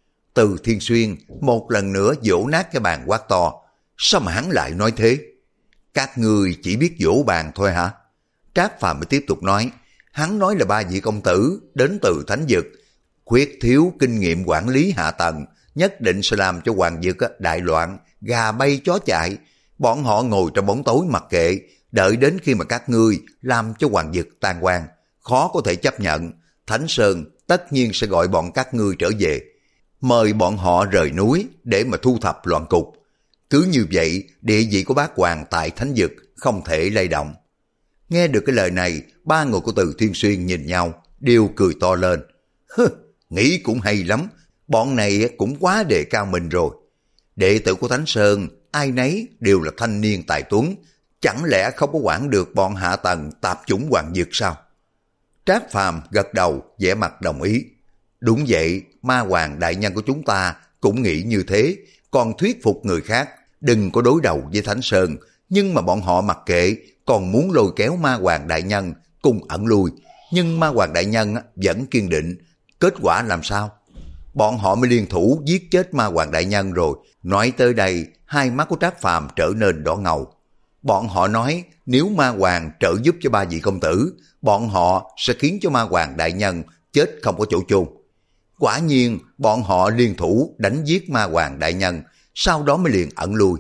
S1: Từ Thiên Xuyên một lần nữa vỗ nát cái bàn quát to, sao mà hắn lại nói thế? Các ngươi chỉ biết vỗ bàn thôi hả? Trác Phàm mới tiếp tục nói, hắn nói là ba vị công tử đến từ Thánh Vực, khuyết thiếu kinh nghiệm quản lý hạ tầng, nhất định sẽ làm cho hoàng dực đại loạn, gà bay chó chạy. Bọn họ ngồi trong bóng tối mặc kệ, đợi đến khi mà các ngươi làm cho hoàng dực tan hoang, khó có thể chấp nhận. Thánh Sơn tất nhiên sẽ gọi bọn các ngươi trở về, mời bọn họ rời núi để mà thu thập loạn cục. Cứ như vậy, địa vị của bác Hoàng tại Thánh Vực không thể lay động. Nghe được cái lời này, ba người của Từ Thiên Xuyên nhìn nhau, đều cười to lên. Hừ, nghĩ cũng hay lắm, bọn này cũng quá đề cao mình rồi. Đệ tử của Thánh Sơn, ai nấy đều là thanh niên tài tuấn, chẳng lẽ không có quản được bọn hạ tầng tạp chủng hoàng dược sao? Trác Phàm gật đầu, vẻ mặt đồng ý. Đúng vậy, Ma Hoàng đại nhân của chúng ta cũng nghĩ như thế, còn thuyết phục người khác đừng có đối đầu với Thánh Sơn, nhưng mà bọn họ mặc kệ, còn muốn lôi kéo Ma Hoàng đại nhân cùng ẩn lui, nhưng Ma Hoàng đại nhân vẫn kiên định. Kết quả làm sao? Bọn họ mới liên thủ giết chết Ma Hoàng đại nhân rồi. Nói tới đây, hai mắt của Trác Phàm trở nên đỏ ngầu. Bọn họ nói nếu Ma Hoàng trợ giúp cho ba vị công tử, bọn họ sẽ khiến cho Ma Hoàng đại nhân chết không có chỗ chôn. Quả nhiên bọn họ liên thủ đánh giết Ma Hoàng đại nhân, sau đó mới liền ẩn lui.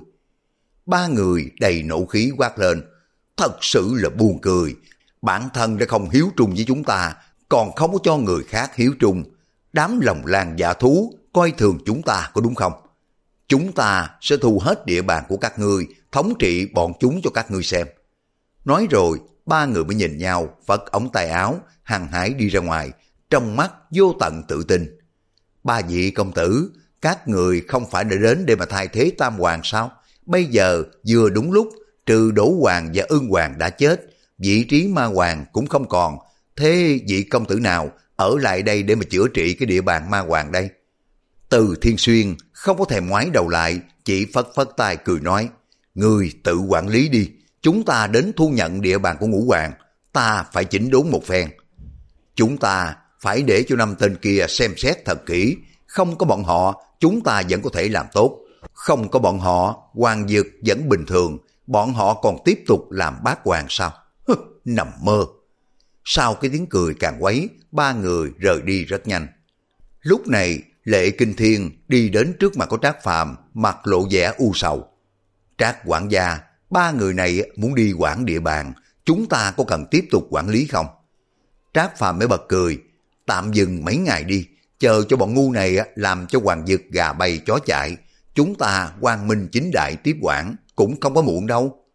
S1: Ba người đầy nộ khí quát lên, thật sự là buồn cười, bản thân đã không hiếu trung với chúng ta, còn không có cho người khác hiếu trung. Đám lòng lan dạ thú coi thường chúng ta có đúng không? Chúng ta sẽ thu hết địa bàn của các ngươi, thống trị bọn chúng cho các ngươi xem. Nói rồi, ba người mới nhìn nhau, phất ống tay áo, hăng hái đi ra ngoài, trong mắt vô tận tự tin. Ba vị công tử, các người không phải đã đến để mà thay thế Tam Hoàng sao? Bây giờ vừa đúng lúc, trừ Đỗ Hoàng và Ưng Hoàng đã chết, vị trí Ma Hoàng cũng không còn. Thế vị công tử nào ở lại đây để mà chữa trị cái địa bàn Ma Hoàng đây? Từ Thiên Xuyên không có thèm ngoái đầu lại, chỉ phất phất tay cười nói, ngươi tự quản lý đi, chúng ta đến thu nhận địa bàn của Ngũ Hoàng, ta phải chỉnh đốn một phen. Chúng ta phải để cho năm tên kia xem xét thật kỹ, không có bọn họ chúng ta vẫn có thể làm tốt, không có bọn họ Hoàng Dực vẫn bình thường, bọn họ còn tiếp tục làm bát hoàng sao? Hừ, nằm mơ. Sau cái tiếng cười càng quấy, ba người rời đi rất nhanh. Lúc này Lệ Kinh Thiên đi đến trước mặt của Trác Phàm, mặt lộ vẻ u sầu. Trác quản gia, ba người này muốn đi quản địa bàn, chúng ta có cần tiếp tục quản lý không? Trác Phàm mới bật cười, tạm dừng mấy ngày đi, chờ cho bọn ngu này làm cho Hoàng Dực gà bay chó chạy, chúng ta quang minh chính đại tiếp quản cũng không có muộn đâu.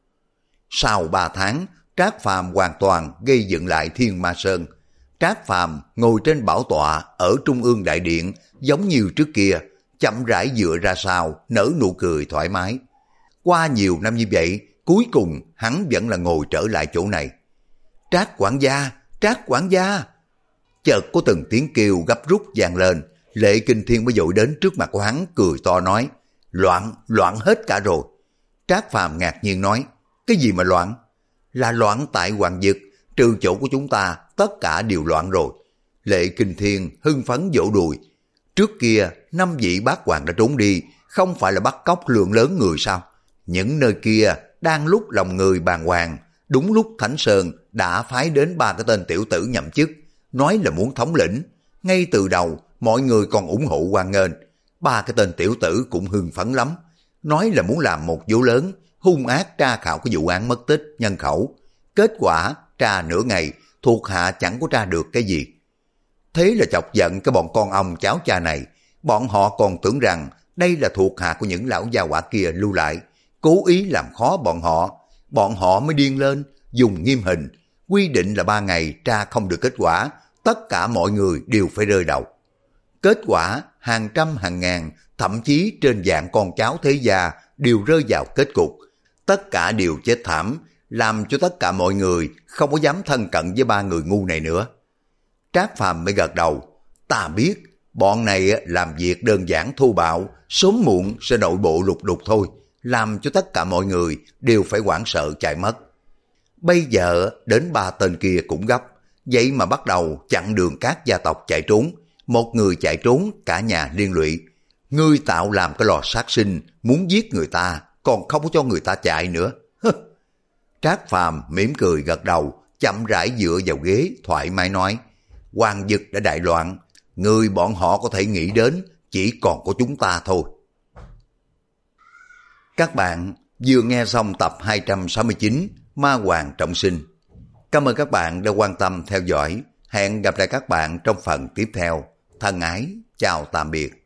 S1: Sau ba tháng, Trác Phàm hoàn toàn gây dựng lại Thiên Ma Sơn. Trác Phàm ngồi trên bảo tọa ở trung ương đại điện, giống như trước kia, chậm rãi dựa ra sau, nở nụ cười thoải mái. Qua nhiều năm như vậy, cuối cùng hắn vẫn là ngồi trở lại chỗ này. Trác quản gia, Trác quản gia. Chợt có từng tiếng kêu gấp rút vang lên, Lệ Kinh Thiên mới dội đến trước mặt của hắn, cười to nói, loạn, loạn hết cả rồi. Trác Phàm ngạc nhiên nói, cái gì mà loạn? Là loạn tại Hoàng Dực, trừ chỗ của chúng ta, tất cả đều loạn rồi. Lệ Kinh Thiên hưng phấn vỗ đùi. Trước kia, năm vị bát hoàng đã trốn đi, không phải là bắt cóc lượng lớn người sao? Những nơi kia đang lúc lòng người bàng hoàng, đúng lúc Thánh Sơn đã phái đến ba cái tên tiểu tử nhậm chức, nói là muốn thống lĩnh. Ngay từ đầu, mọi người còn ủng hộ hoan nghênh. Ba cái tên tiểu tử cũng hưng phấn lắm, nói là muốn làm một vụ lớn, hung ác tra khảo cái vụ án mất tích nhân khẩu. Kết quả tra nửa ngày, thuộc hạ chẳng có tra được cái gì. Thế là chọc giận cái bọn con ông cháu cha này, bọn họ còn tưởng rằng đây là thuộc hạ của những lão gia hỏa kia lưu lại, cố ý làm khó bọn họ. Bọn họ mới điên lên, dùng nghiêm hình, quy định là ba ngày tra không được kết quả, tất cả mọi người đều phải rơi đầu. Kết quả hàng trăm hàng ngàn, thậm chí trên vạn con cháu thế gia đều rơi vào kết cục. Tất cả đều chết thảm, làm cho tất cả mọi người không có dám thân cận với ba người ngu này nữa. Trác Phàm mới gật đầu, ta biết, bọn này làm việc đơn giản thô bạo, sớm muộn sẽ nội bộ lục đục thôi, làm cho tất cả mọi người đều phải hoảng sợ chạy mất. Bây giờ đến ba tên kia cũng gấp, vậy mà bắt đầu chặn đường các gia tộc chạy trốn, một người chạy trốn cả nhà liên lụy. Ngươi tạo làm cái lò sát sinh, muốn giết người ta, còn không có cho người ta chạy nữa. Trác Phàm mỉm cười gật đầu, chậm rãi dựa vào ghế, thoải mái nói, Hoàng Dực đã đại loạn, người bọn họ có thể nghĩ đến chỉ còn có chúng ta thôi. Các bạn vừa nghe xong tập hai trăm sáu mươi chín Ma Hoàng Trọng Sinh. Cảm ơn các bạn đã quan tâm theo dõi. Hẹn gặp lại các bạn trong phần tiếp theo. Thân ái, chào tạm biệt.